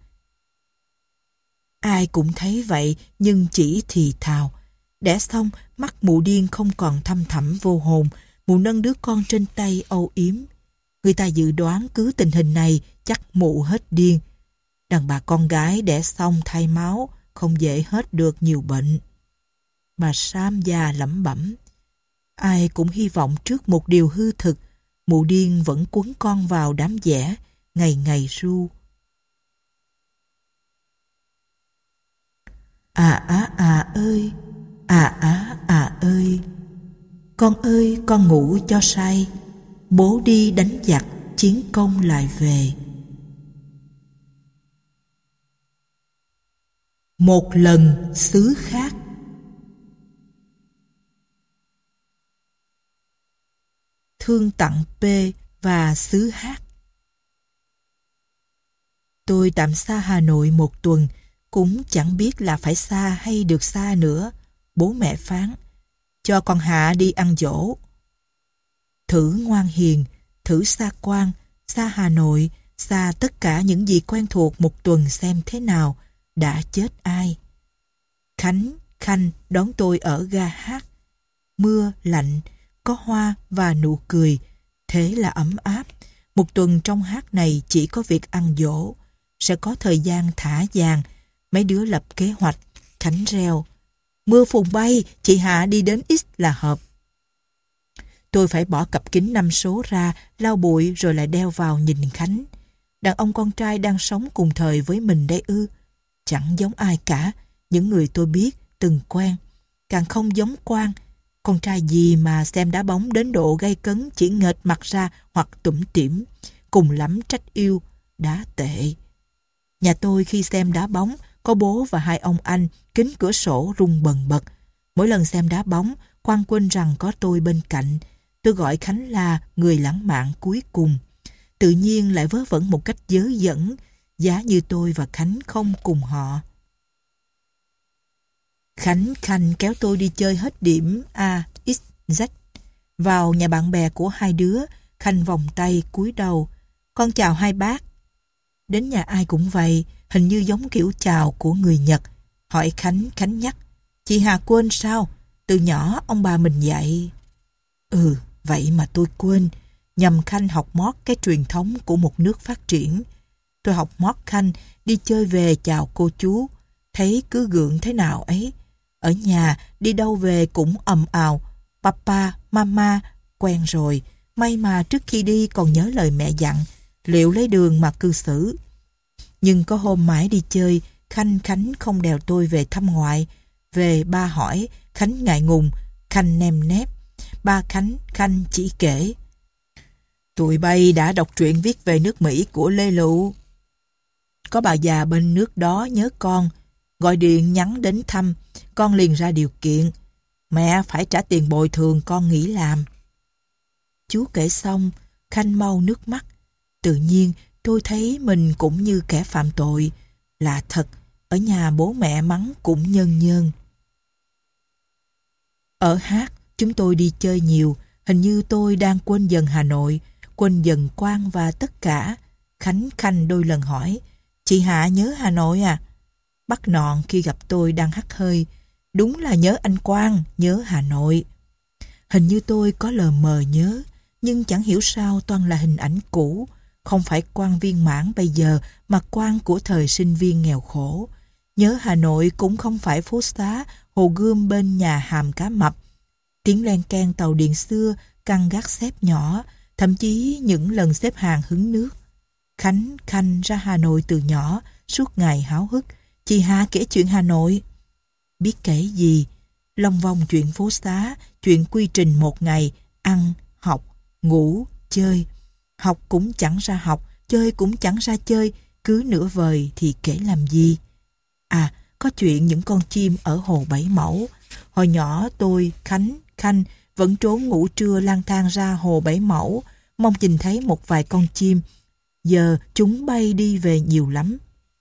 Speaker 1: Ai cũng thấy vậy nhưng chỉ thì thào. Đẻ xong, mắt mụ điên không còn thăm thẳm vô hồn. Mụ nâng đứa con trên tay âu yếm. Người ta dự đoán cứ tình hình này chắc mụ hết điên. Đàn bà con gái đẻ xong thay máu không dễ hết được nhiều bệnh. Bà Sam già lẩm bẩm. Ai cũng hy vọng trước một điều hư thực. Mụ điên vẫn quấn con vào đám giẻ, ngày ngày ru. À á à ơi, à á à ơi. Con ơi con ngủ cho say, bố đi đánh giặc chiến công lại về. Một lần xứ khác. Thương tặng P và xứ H. Tôi tạm xa Hà Nội một tuần, cũng chẳng biết là phải xa hay được xa nữa. Bố mẹ phán, cho con Hạ đi ăn dỗ. Thử ngoan hiền, thử xa quan, xa Hà Nội, xa tất cả những gì quen thuộc một tuần xem thế nào, đã chết ai. Khánh, Khanh đón tôi ở ga hát. Mưa, lạnh, có hoa và nụ cười, thế là ấm áp. Một tuần trong hát này chỉ có việc ăn dỗ, sẽ có thời gian thả vàng. Mấy đứa lập kế hoạch. Khánh reo, mưa phùn bay, chị Hạ đi đến X là hợp. Tôi phải bỏ cặp kính năm số ra, lau bụi rồi lại đeo vào nhìn Khánh. Đàn ông con trai đang sống cùng thời với mình đây ư? Chẳng giống ai cả, những người tôi biết, từng quen. Càng không giống Quang. Con trai gì mà xem đá bóng đến độ gay cấn chỉ nghệch mặt ra hoặc tủm tỉm, cùng lắm trách yêu, đá tệ. Nhà tôi khi xem đá bóng, có bố và hai ông anh, kính cửa sổ rung bần bật. Mỗi lần xem đá bóng, Quang quên rằng có tôi bên cạnh. Tôi gọi Khánh là người lãng mạn cuối cùng. Tự nhiên lại vớ vẩn một cách dớ dẫn, giá như tôi và Khánh không cùng họ. Khánh Khanh kéo tôi đi chơi hết điểm A, X, Z. Vào nhà bạn bè của hai đứa, Khanh vòng tay cúi đầu. Con chào hai bác. Đến nhà ai cũng vậy, hình như giống kiểu chào của người Nhật. Hỏi Khánh, Khánh nhắc. Chị Hà quên sao? Từ nhỏ ông bà mình dạy. Ừ, vậy mà tôi quên. Nhằm Khanh học mót cái truyền thống của một nước phát triển. Tôi học mót Khanh, đi chơi về chào cô chú. Thấy cứ gượng thế nào ấy. Ở nhà, đi đâu về cũng ầm ào. Papa, mama, quen rồi. May mà trước khi đi còn nhớ lời mẹ dặn. Liệu lấy đường mà cư xử. Nhưng có hôm mãi đi chơi, Khanh Khánh không đèo tôi về thăm ngoại. Về ba hỏi, Khánh ngại ngùng, Khanh nem nép. Ba Khánh, Khanh chỉ kể. Tụi bay đã đọc truyện viết về nước Mỹ của Lê Lụ. Có bà già bên nước đó nhớ con, gọi điện nhắn đến thăm, con liền ra điều kiện. Mẹ phải trả tiền bồi thường con nghỉ làm. Chú kể xong, Khanh mau nước mắt. Tự nhiên tôi thấy mình cũng như kẻ phạm tội. Là thật, ở nhà bố mẹ mắng cũng nhơn nhơn. Ở hát, chúng tôi đi chơi nhiều. Hình như tôi đang quên dần Hà Nội, quên dần Quang và tất cả. Khánh Khanh đôi lần hỏi, chị Hạ nhớ Hà Nội à? Bắt nọn khi gặp tôi đang hắt hơi, đúng là nhớ anh Quang, nhớ Hà Nội. Hình như tôi có lờ mờ nhớ, nhưng chẳng hiểu sao toàn là hình ảnh cũ, không phải Quang viên mãn bây giờ mà Quang của thời sinh viên nghèo khổ. Nhớ Hà Nội cũng không phải phố xá, hồ gươm bên nhà hàm cá mập, tiếng len keng tàu điện xưa, căn gác xếp nhỏ, thậm chí những lần xếp hàng hứng nước. Khánh Khanh ra Hà Nội từ nhỏ, suốt ngày háo hức. Chị Hà kể chuyện Hà Nội. Biết kể gì? Long vòng chuyện phố xá, chuyện quy trình một ngày, ăn, học, ngủ, chơi. Học cũng chẳng ra học, chơi cũng chẳng ra chơi, cứ nửa vời thì kể làm gì? À, có chuyện những con chim ở hồ Bảy Mẫu. Hồi nhỏ tôi, Khánh, Khanh vẫn trốn ngủ trưa lang thang ra hồ Bảy Mẫu, mong nhìn thấy một vài con chim. Giờ chúng bay đi về nhiều lắm.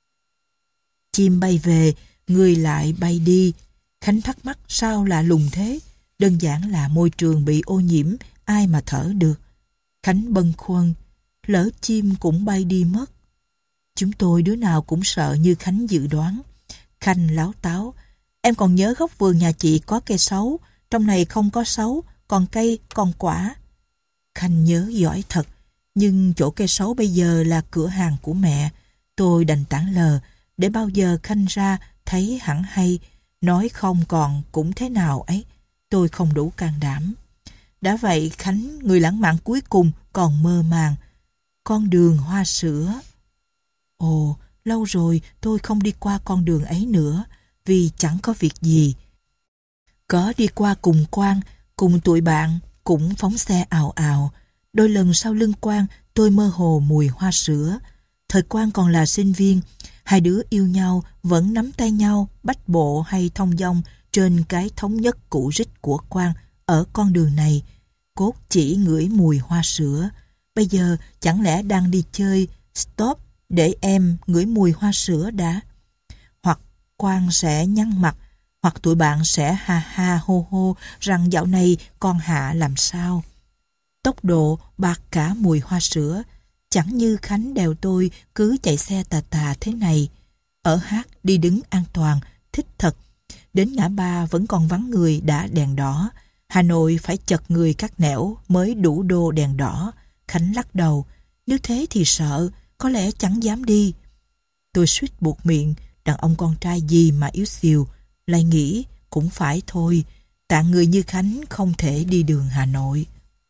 Speaker 1: Chim bay về, người lại bay đi. Khánh thắc mắc sao lạ lùng thế? Đơn giản là môi trường bị ô nhiễm, ai mà thở được. Khánh bâng khuâng, lỡ chim cũng bay đi mất. Chúng tôi đứa nào cũng sợ như Khánh dự đoán. Khanh láo táo, em còn nhớ góc vườn nhà chị có cây sấu, trong này không có sấu, còn cây, còn quả. Khanh nhớ giỏi thật, nhưng chỗ cây sấu bây giờ là cửa hàng của mẹ. Tôi đành tản lờ, để bao giờ Khanh ra thấy hẳn hay, nói không còn cũng thế nào ấy. Tôi không đủ can đảm. Đã vậy Khánh, người lãng mạn cuối cùng, còn mơ màng. Con đường hoa sữa. Ồ, lâu rồi tôi không đi qua con đường ấy nữa, vì chẳng có việc gì. Có đi qua cùng Quang, cùng tụi bạn, cũng phóng xe ào ào. Đôi lần sau lưng Quang, tôi mơ hồ mùi hoa sữa. Thời Quang còn là sinh viên, hai đứa yêu nhau, vẫn nắm tay nhau, bách bộ hay thong dong trên cái thống nhất cũ rích của Quang ở con đường này. Cốt chỉ ngửi mùi hoa sữa. Bây giờ chẳng lẽ đang đi chơi, stop để em ngửi mùi hoa sữa đã. Hoặc Quang sẽ nhăn mặt, hoặc tụi bạn sẽ ha ha hô hô rằng dạo này con Hạ làm sao. Tốc độ bạc cả mùi hoa sữa, chẳng như Khánh đèo tôi cứ chạy xe tà tà thế này. Ở hát đi đứng an toàn, thích thật. Đến ngã ba vẫn còn vắng người đã đèn đỏ. Hà Nội phải chật người các nẻo mới đủ đô đèn đỏ. Khánh lắc đầu, nếu thế thì sợ, có lẽ chẳng dám đi. Tôi suýt buộc miệng, đàn ông con trai gì mà yếu xìu, lại nghĩ cũng phải thôi, tạng người như Khánh không thể đi đường Hà Nội.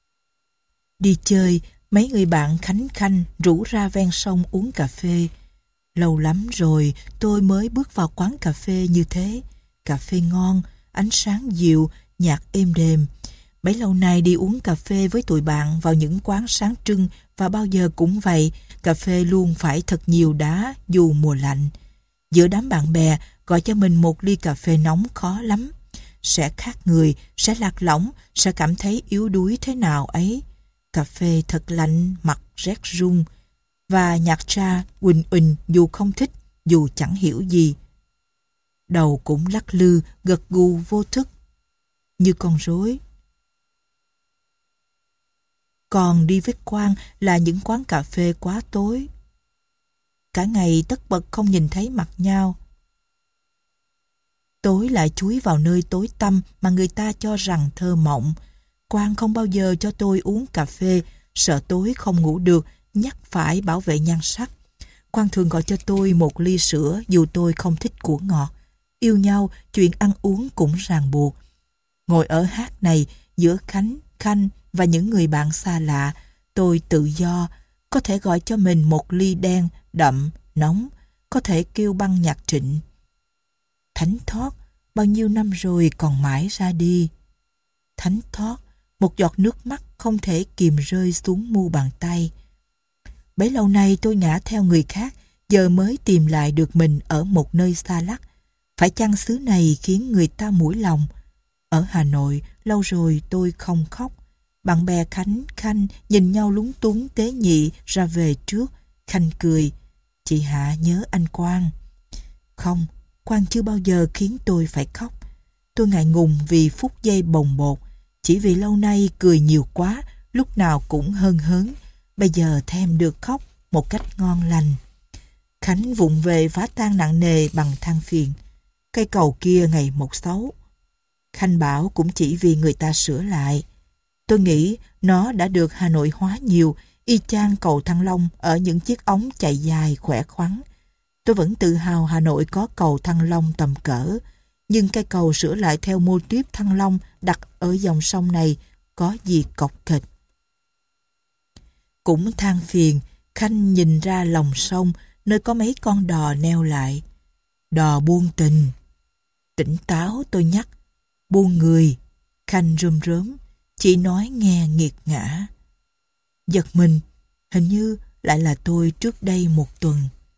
Speaker 1: Đi chơi, mấy người bạn Khánh Khanh rủ ra ven sông uống cà phê. Lâu lắm rồi tôi mới bước vào quán cà phê như thế. Cà phê ngon, ánh sáng dịu, nhạc êm đềm. Bấy lâu nay đi uống cà phê với tụi bạn vào những quán sáng trưng và bao giờ cũng vậy, cà phê luôn phải thật nhiều đá dù mùa lạnh. Giữa đám bạn bè, gọi cho mình một ly cà phê nóng khó lắm. Sẽ khác người, sẽ lạc lõng, sẽ cảm thấy yếu đuối thế nào ấy. Cà phê thật lạnh, mặt rét run. Và nhạc tra huỳnh huỳnh dù không thích, dù chẳng hiểu gì. Đầu cũng lắc lư, gật gù vô thức, như con rối. Còn đi với Quang là những quán cà phê quá tối. Cả ngày tất bật không nhìn thấy mặt nhau. Tối lại chúi vào nơi tối tăm mà người ta cho rằng thơ mộng. Quang không bao giờ cho tôi uống cà phê, sợ tối không ngủ được, nhắc phải bảo vệ nhan sắc. Quang thường gọi cho tôi một ly sữa dù tôi không thích của ngọt. Yêu nhau, chuyện ăn uống cũng ràng buộc. Ngồi ở hát này, giữa Khánh, Khanh và những người bạn xa lạ, tôi tự do, có thể gọi cho mình một ly đen, đậm, nóng, có thể kêu băng nhạc Trịnh. Thánh thót, bao nhiêu năm rồi còn mãi ra đi. Thánh thót, một giọt nước mắt không thể kìm rơi xuống mu bàn tay. Bấy lâu nay tôi ngã theo người khác, giờ mới tìm lại được mình ở một nơi xa lắc. Phải chăng xứ này khiến người ta mũi lòng? Ở Hà Nội, lâu rồi tôi không khóc. Bạn bè Khánh, Khanh nhìn nhau lúng túng tế nhị ra về trước. Khanh cười. Chị Hạ nhớ anh Quang. Không, Quang chưa bao giờ khiến tôi phải khóc. Tôi ngại ngùng vì phút giây bồng bột. Chỉ vì lâu nay cười nhiều quá, lúc nào cũng hân hớn. Bây giờ thèm được khóc một cách ngon lành. Khánh vụng về phá tan nặng nề bằng than phiền. Cây cầu kia ngày một xấu. Khanh bảo cũng chỉ vì người ta sửa lại. Tôi nghĩ nó đã được Hà Nội hóa nhiều, y chang cầu Thăng Long ở những chiếc ống chạy dài khỏe khoắn. Tôi vẫn tự hào Hà Nội có cầu Thăng Long tầm cỡ, nhưng cây cầu sửa lại theo mô típ Thăng Long đặt ở dòng sông này có gì cộc kịch. Cũng than phiền, Khanh nhìn ra lòng sông nơi có mấy con đò neo lại. Đò buôn tình. Tỉnh táo tôi nhắc. Buôn người. Khanh rơm rớm. Chị nói nghe nghiệt ngã. Giật mình. Hình như lại là tôi trước đây một tuần.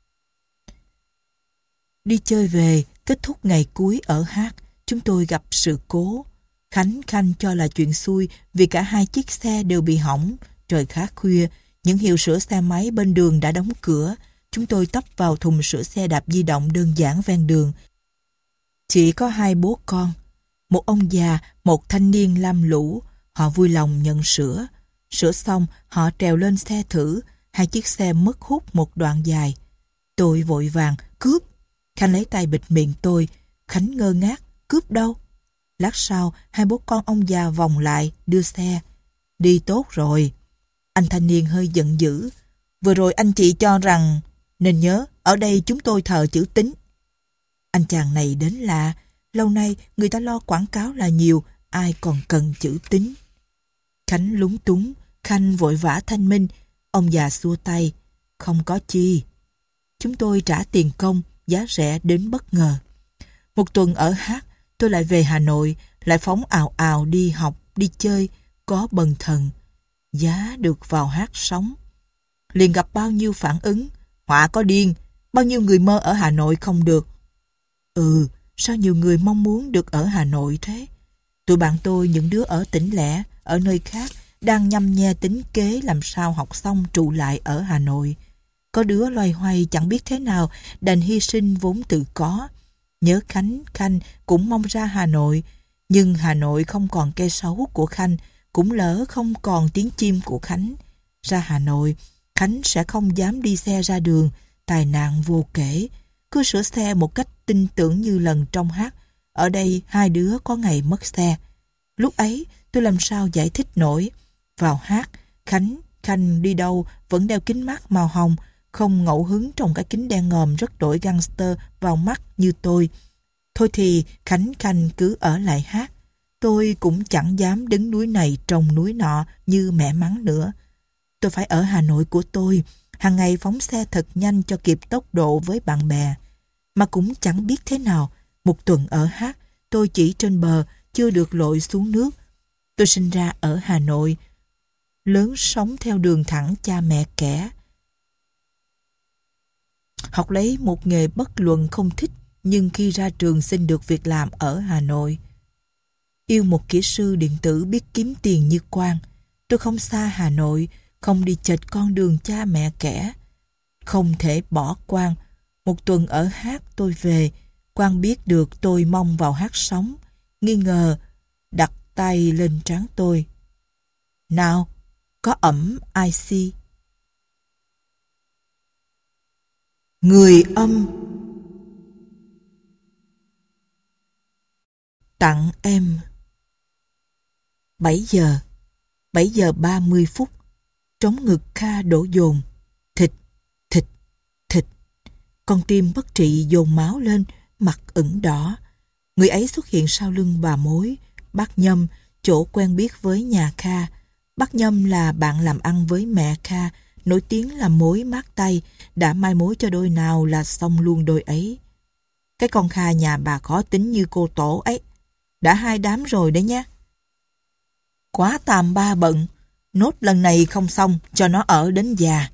Speaker 1: Đi chơi về, kết thúc ngày cuối ở Hát, chúng tôi gặp sự cố. Khánh Khanh cho là chuyện xui vì cả hai chiếc xe đều bị hỏng. Trời khá khuya, những hiệu sửa xe máy bên đường đã đóng cửa. Chúng tôi tấp vào thùng sửa xe đạp di động đơn giản ven đường. Chỉ có hai bố con. Một ông già, một thanh niên lam lũ. Họ vui lòng nhận sửa. Sửa xong, họ trèo lên xe thử. Hai chiếc xe mất hút một đoạn dài. Tôi vội vàng, cướp. Khanh lấy tay bịt miệng tôi. Khánh ngơ ngác, cướp đâu? Lát sau, hai bố con ông già vòng lại, đưa xe. Đi tốt rồi. Anh thanh niên hơi giận dữ. Vừa rồi anh chị cho rằng... Nên nhớ, ở đây chúng tôi thờ chữ tín. Anh chàng này đến lạ. Lâu nay người ta lo quảng cáo là nhiều, ai còn cần chữ tín. Khánh lúng túng, Khanh vội vã thanh minh. Ông già xua tay. Không có chi. Chúng tôi trả tiền công, giá rẻ đến bất ngờ. Một tuần ở Hát, tôi lại về Hà Nội, lại phóng ào ào đi học, đi chơi, có bần thần. Giá được vào Hát sống. Liền gặp bao nhiêu phản ứng. Họa có điên, bao nhiêu người mơ ở Hà Nội không được. Ừ, sao nhiều người mong muốn được ở Hà Nội thế? Tụi bạn tôi, những đứa ở tỉnh lẻ, ở nơi khác, đang nhăm nhe tính kế làm sao học xong trụ lại ở Hà Nội. Có đứa loay hoay chẳng biết thế nào, đành hy sinh vốn tự có. Nhớ Khánh, Khanh cũng mong ra Hà Nội, nhưng Hà Nội không còn cây sấu của Khanh, cũng lỡ không còn tiếng chim của Khánh. Ra Hà Nội, Khánh sẽ không dám đi xe ra đường, tai nạn vô kể. Cứ sửa xe một cách tin tưởng như lần trong Hát. Ở đây hai đứa có ngày mất xe. Lúc ấy tôi làm sao giải thích nổi. Vào Hát, Khánh, Khanh đi đâu vẫn đeo kính mát màu hồng, không ngẫu hứng trong cái kính đen ngòm rất đổi gangster vào mắt như tôi. Thôi thì Khánh Khanh cứ ở lại Hát. Tôi cũng chẳng dám đứng núi này trồng núi nọ như mẹ mắng nữa. Tôi phải ở Hà Nội của tôi, hàng ngày phóng xe thật nhanh cho kịp tốc độ với bạn bè. Mà cũng chẳng biết thế nào, một tuần ở Hát, tôi chỉ trên bờ, chưa được lội xuống nước. Tôi sinh ra ở Hà Nội, lớn sống theo đường thẳng cha mẹ kẻ. Học lấy một nghề bất luận không thích, nhưng khi ra trường xin được việc làm ở Hà Nội. Yêu một kỹ sư điện tử biết kiếm tiền như Quang. Tôi không xa Hà Nội, không đi chệch con đường cha mẹ kẻ. Không thể bỏ Quang. Một tuần ở Hát tôi về, Quang biết được tôi mong vào Hát sống, nghi ngờ, đặt tay lên trán tôi. Nào, có ẩm i xê. Người âm. Tặng em. Bảy giờ. Bảy giờ ba mươi phút. Trống ngực Kha đổ dồn. Thịt, thịt, thịt. Con tim bất trị dồn máu lên, mặt ửng đỏ. Người ấy xuất hiện sau lưng bà mối, bác Nhâm, chỗ quen biết với nhà Kha. Bác Nhâm là bạn làm ăn với mẹ Kha, nổi tiếng là mối mát tay, đã mai mối cho đôi nào là xong luôn đôi ấy. Cái con Kha nhà bà khó tính như cô tổ ấy. Đã hai đám rồi đấy nhé. Quá tam ba bận. Nốt lần này không xong cho nó ở đến già.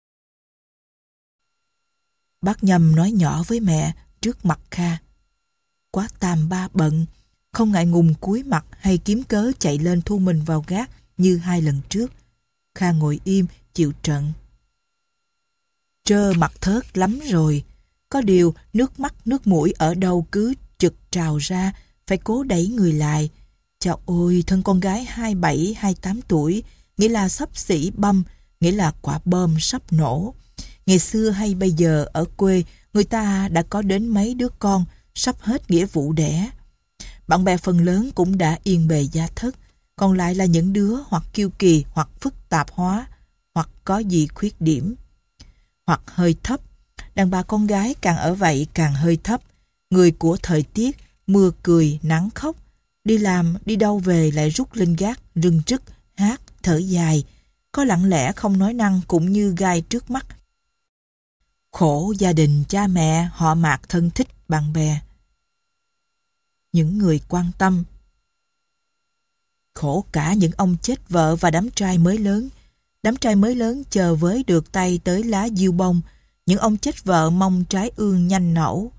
Speaker 1: Bác Nhâm nói nhỏ với mẹ trước mặt Kha. Quá tam ba bận. Không ngại ngùng cúi mặt hay kiếm cớ chạy lên thu mình vào gác như hai lần trước. Kha ngồi im chịu trận. Trơ mặt thớt lắm rồi. Có điều nước mắt nước mũi ở đâu cứ trực trào ra, phải cố đẩy người lại. Chào ôi, thân con gái hai mươi bảy hai mươi tám tuổi, nghĩa là xấp xỉ băm, nghĩa là quả bom sắp nổ. Ngày xưa hay bây giờ ở quê, người ta đã có đến mấy đứa con, sắp hết nghĩa vụ đẻ. Bạn bè phần lớn cũng đã yên bề gia thất, còn lại là những đứa hoặc kiêu kỳ, hoặc phức tạp hóa, hoặc có gì khuyết điểm, hoặc hơi thấp. Đàn bà con gái càng ở vậy càng hơi thấp, người của thời tiết, mưa cười, nắng khóc, đi làm, đi đâu về lại rút lên gác, rưng rức, hát, thở dài, có lặng lẽ không nói năng cũng như gai trước mắt. Khổ gia đình, cha mẹ, họ mạc thân thích, bạn bè. Những người quan tâm. Khổ cả những ông chết vợ và đám trai mới lớn. Đám trai mới lớn chờ với được tay tới lá diêu bông. Những ông chết vợ mong trái ương nhanh nổ.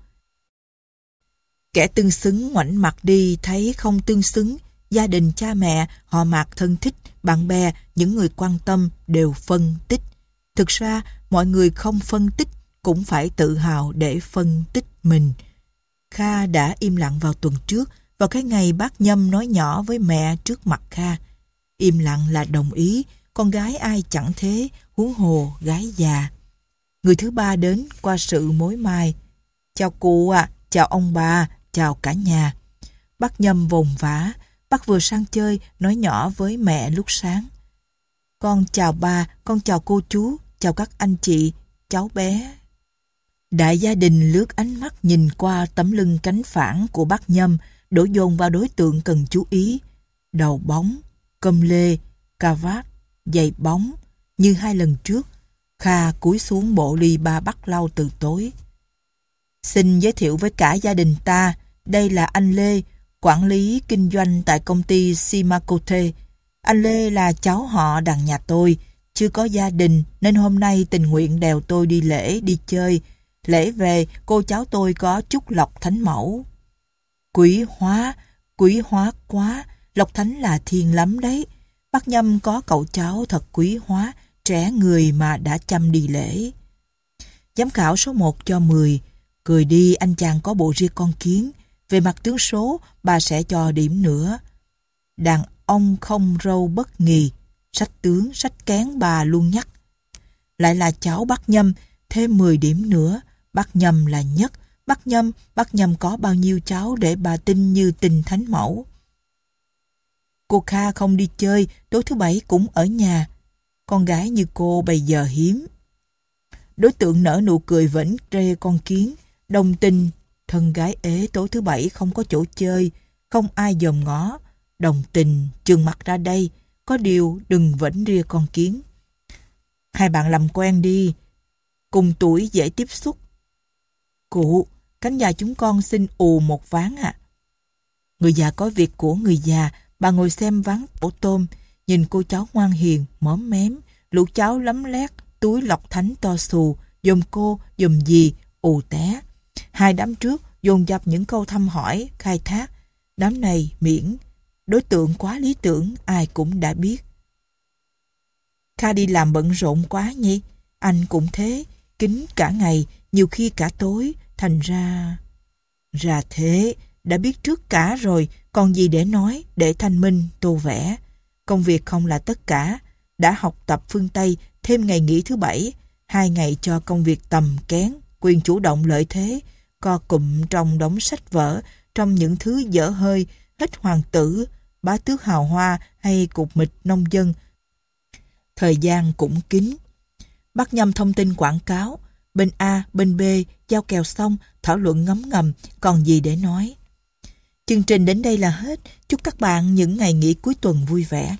Speaker 1: Kẻ tương xứng ngoảnh mặt đi thấy không tương xứng. Gia đình, cha mẹ, họ mạc thân thích, bạn bè, những người quan tâm đều phân tích. Thực ra mọi người không phân tích cũng phải tự hào để phân tích mình. Kha đã im lặng vào tuần trước, vào cái ngày bác Nhâm nói nhỏ với mẹ trước mặt Kha. Im lặng là đồng ý, con gái ai chẳng thế, huống hồ gái già. Người thứ ba đến qua sự mối mai. Chào cụ ạ, à, chào ông bà, chào cả nhà. Bác Nhâm vồn vã, bác vừa sang chơi, nói nhỏ với mẹ lúc sáng. Con chào bà, con chào cô chú, chào các anh chị, cháu bé. Đại gia đình lướt ánh mắt nhìn qua tấm lưng cánh phản của bác Nhâm, đổ dồn vào đối tượng cần chú ý. Đầu bóng, cơm lê, cà vạt, giày bóng. Như hai lần trước, Kha cúi xuống bộ ly ba bắt lau từ tối. Xin giới thiệu với cả gia đình ta, đây là anh Lê, quản lý kinh doanh tại công ty Simacote. Anh Lê là cháu họ đằng nhà tôi, chưa có gia đình nên hôm nay tình nguyện đèo tôi đi lễ, đi chơi. Lễ về, cô cháu tôi có chút lộc thánh mẫu. Quý hóa, quý hóa quá, lộc thánh là thiên lắm đấy. Bác Nhâm có cậu cháu thật quý hóa, trẻ người mà đã chăm đi lễ. Giám khảo số một cho mười, cười đi anh chàng có bộ ria con kiến. Về mặt tướng số, bà sẽ cho điểm nữa. Đàn ông không râu bất nghì, sách tướng, sách kén bà luôn nhắc. Lại là cháu bác Nhâm, thêm mười điểm nữa. Bác Nhâm là nhất. Bác Nhâm, bác Nhâm có bao nhiêu cháu để bà tin như tình thánh mẫu. Cô Kha không đi chơi, tối thứ bảy cũng ở nhà. Con gái như cô bây giờ hiếm. Đối tượng nở nụ cười vẫn trê con kiến, đồng tình. Thân gái ế tối thứ bảy không có chỗ chơi, không ai dòm ngó. Đồng tình, trừng mặt ra đây, có điều đừng vẫn ria con kiến. Hai bạn làm quen đi, cùng tuổi dễ tiếp xúc. Cụ, cánh già chúng con xin ù một ván ạ. À. Người già có việc của người già, bà ngồi xem ván tổ tôm, nhìn cô cháu ngoan hiền, móm mém, lũ cháu lấm lét, túi lọc thánh to xù, dùm cô, dùm gì, ù té. Hai đám trước dồn dập những câu thăm hỏi, khai thác. Đám này miễn, đối tượng quá lý tưởng, ai cũng đã biết. Kha đi làm bận rộn quá nhỉ? Anh cũng thế, kính cả ngày, nhiều khi cả tối, thành ra... Ra thế, đã biết trước cả rồi, còn gì để nói, để thanh minh, tô vẽ. Công việc không là tất cả, đã học tập phương Tây, thêm ngày nghỉ thứ bảy, hai ngày cho công việc tầm kén, quyền chủ động lợi thế, co cụm trong đống sách vở, trong những thứ dở hơi, hết hoàng tử, bá tước hào hoa hay cục mịch nông dân. Thời gian cũng kín. Bác Nhâm thông tin quảng cáo, bên A, bên B, giao kèo xong, thảo luận ngấm ngầm, còn gì để nói. Chương trình đến đây là hết, chúc các bạn những ngày nghỉ cuối tuần vui vẻ.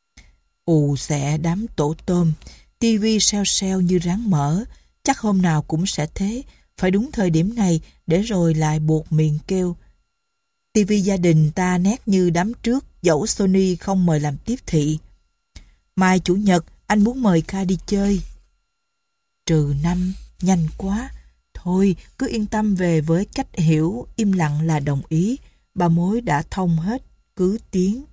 Speaker 1: Ù xẹ đám tổ tôm, tivi xeo xeo như ráng mở, chắc hôm nào cũng sẽ thế, phải đúng thời điểm này để rồi lại buộc miệng kêu. Tivi gia đình ta nét như đám trước, dẫu Sony không mời làm tiếp thị. Mai chủ nhật anh muốn mời Kha đi chơi. Trừ năm, nhanh quá. Thôi, cứ yên tâm về với cách hiểu, im lặng là đồng ý. Bà mối đã thông hết, cứ tiến.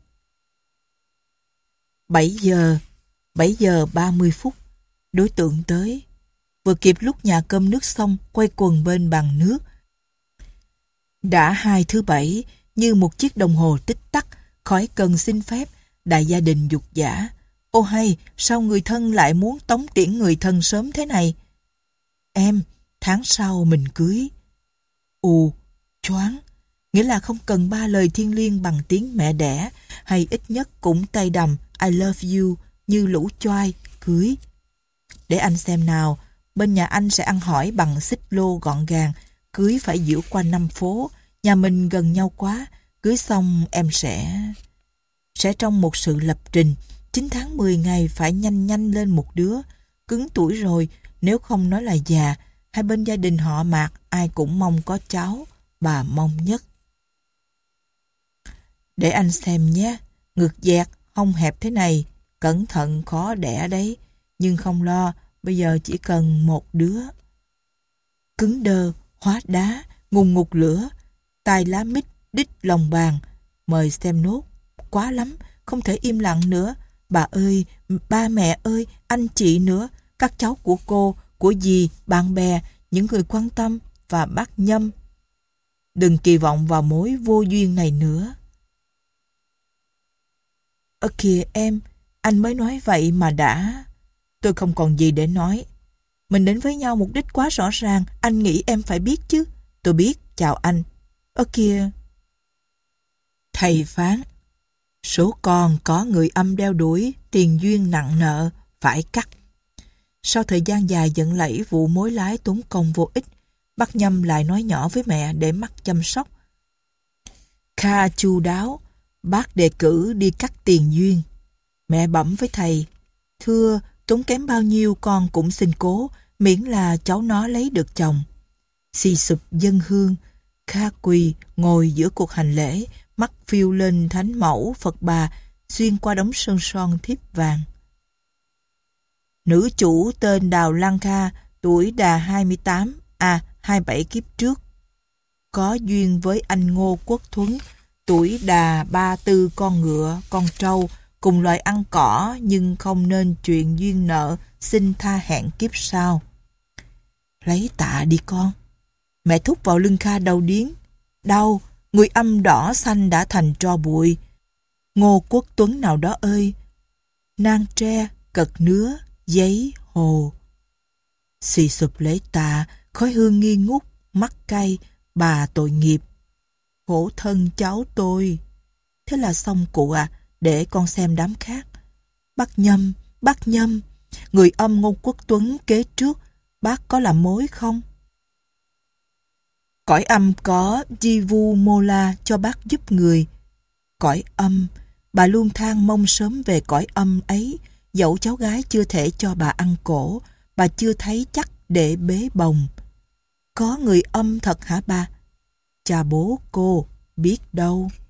Speaker 1: bảy giờ, bảy giờ ba mươi phút. Đối tượng tới. Vừa kịp lúc nhà cơm nước xong, quay quần bên bàn nước. Đã hai thứ bảy, như một chiếc đồng hồ tích tắc, khỏi cần xin phép, đại gia đình dục dã. Ô hay, sao người thân lại muốn tống tiễn người thân sớm thế này? Em, tháng sau mình cưới. Ù, choáng, nghĩa là không cần ba lời thiêng liêng bằng tiếng mẹ đẻ, hay ít nhất cũng tay đầm I love you như lũ choai, cưới. Để anh xem nào, bên nhà anh sẽ ăn hỏi bằng xích lô gọn gàng, cưới phải diễu qua năm phố, nhà mình gần nhau quá, cưới xong em sẽ... Sẽ trong một sự lập trình, chín tháng mười ngày phải nhanh nhanh lên một đứa, cứng tuổi rồi, nếu không nói là già, hai bên gia đình họ Mạc ai cũng mong có cháu, bà mong nhất. Để anh xem nhé, ngực dẹt, hông hẹp thế này, cẩn thận khó đẻ đấy, nhưng không lo, bây giờ chỉ cần một đứa. Cứng đơ, hóa đá, ngùng ngục lửa, tai lá mít, đít lòng bàn, mời xem nốt, quá lắm, không thể im lặng nữa. Bà ơi, ba mẹ ơi, anh chị nữa, các cháu của cô, của dì, bạn bè, những người quan tâm và bác Nhâm. Đừng kỳ vọng vào mối vô duyên này nữa. Ơ kìa em, anh mới nói vậy mà đã... Tôi không còn gì để nói. Mình đến với nhau mục đích quá rõ ràng, anh nghĩ em phải biết chứ. Tôi biết, chào anh. Ơ kìa... Thầy phán. Số con có người âm đeo đuổi, tiền duyên nặng nợ, phải cắt. Sau thời gian dài giận lẫy vụ mối lái tốn công vô ích, bác Nhâm lại nói nhỏ với mẹ để mắt chăm sóc. Kha chu đáo, bác đề cử đi cắt tiền duyên. Mẹ bẩm với thầy, thưa, tốn kém bao nhiêu con cũng xin cố, miễn là cháu nó lấy được chồng. Xì sụp dân hương, Kha quỳ ngồi giữa cuộc hành lễ, mắt phiêu lên thánh mẫu Phật bà, xuyên qua đống sơn son thiếp vàng. Nữ chủ tên Đào Lan Kha, tuổi đà hai mươi tám, à hai mươi bảy kiếp trước. Có duyên với anh Ngô Quốc Thuấn, tuổi đà ba tư con ngựa, con trâu, cùng loài ăn cỏ nhưng không nên chuyện duyên nợ, xin tha hẹn kiếp sau. Lấy tạ đi con. Mẹ thúc vào lưng Kha đau điếng. Đau, người âm đỏ xanh đã thành tro bụi. Ngô Quốc Tuấn nào đó ơi. Nang tre, cật nứa, giấy, hồ. Xì sụp lễ tạ, khói hương nghi ngút, mắt cay, bà tội nghiệp. Khổ thân cháu tôi. Thế là xong cụ à, để con xem đám khác. Bác Nhâm, bác Nhâm, người âm Ngô Quốc Tuấn kế trước, bác có làm mối không? Cõi âm có Jivu Mola cho bác giúp người. Cõi âm, bà luôn than mong sớm về cõi âm ấy, dẫu cháu gái chưa thể cho bà ăn cổ, bà chưa thấy chắc để bế bồng. Có người âm thật hả bà? Cha bố cô, biết đâu.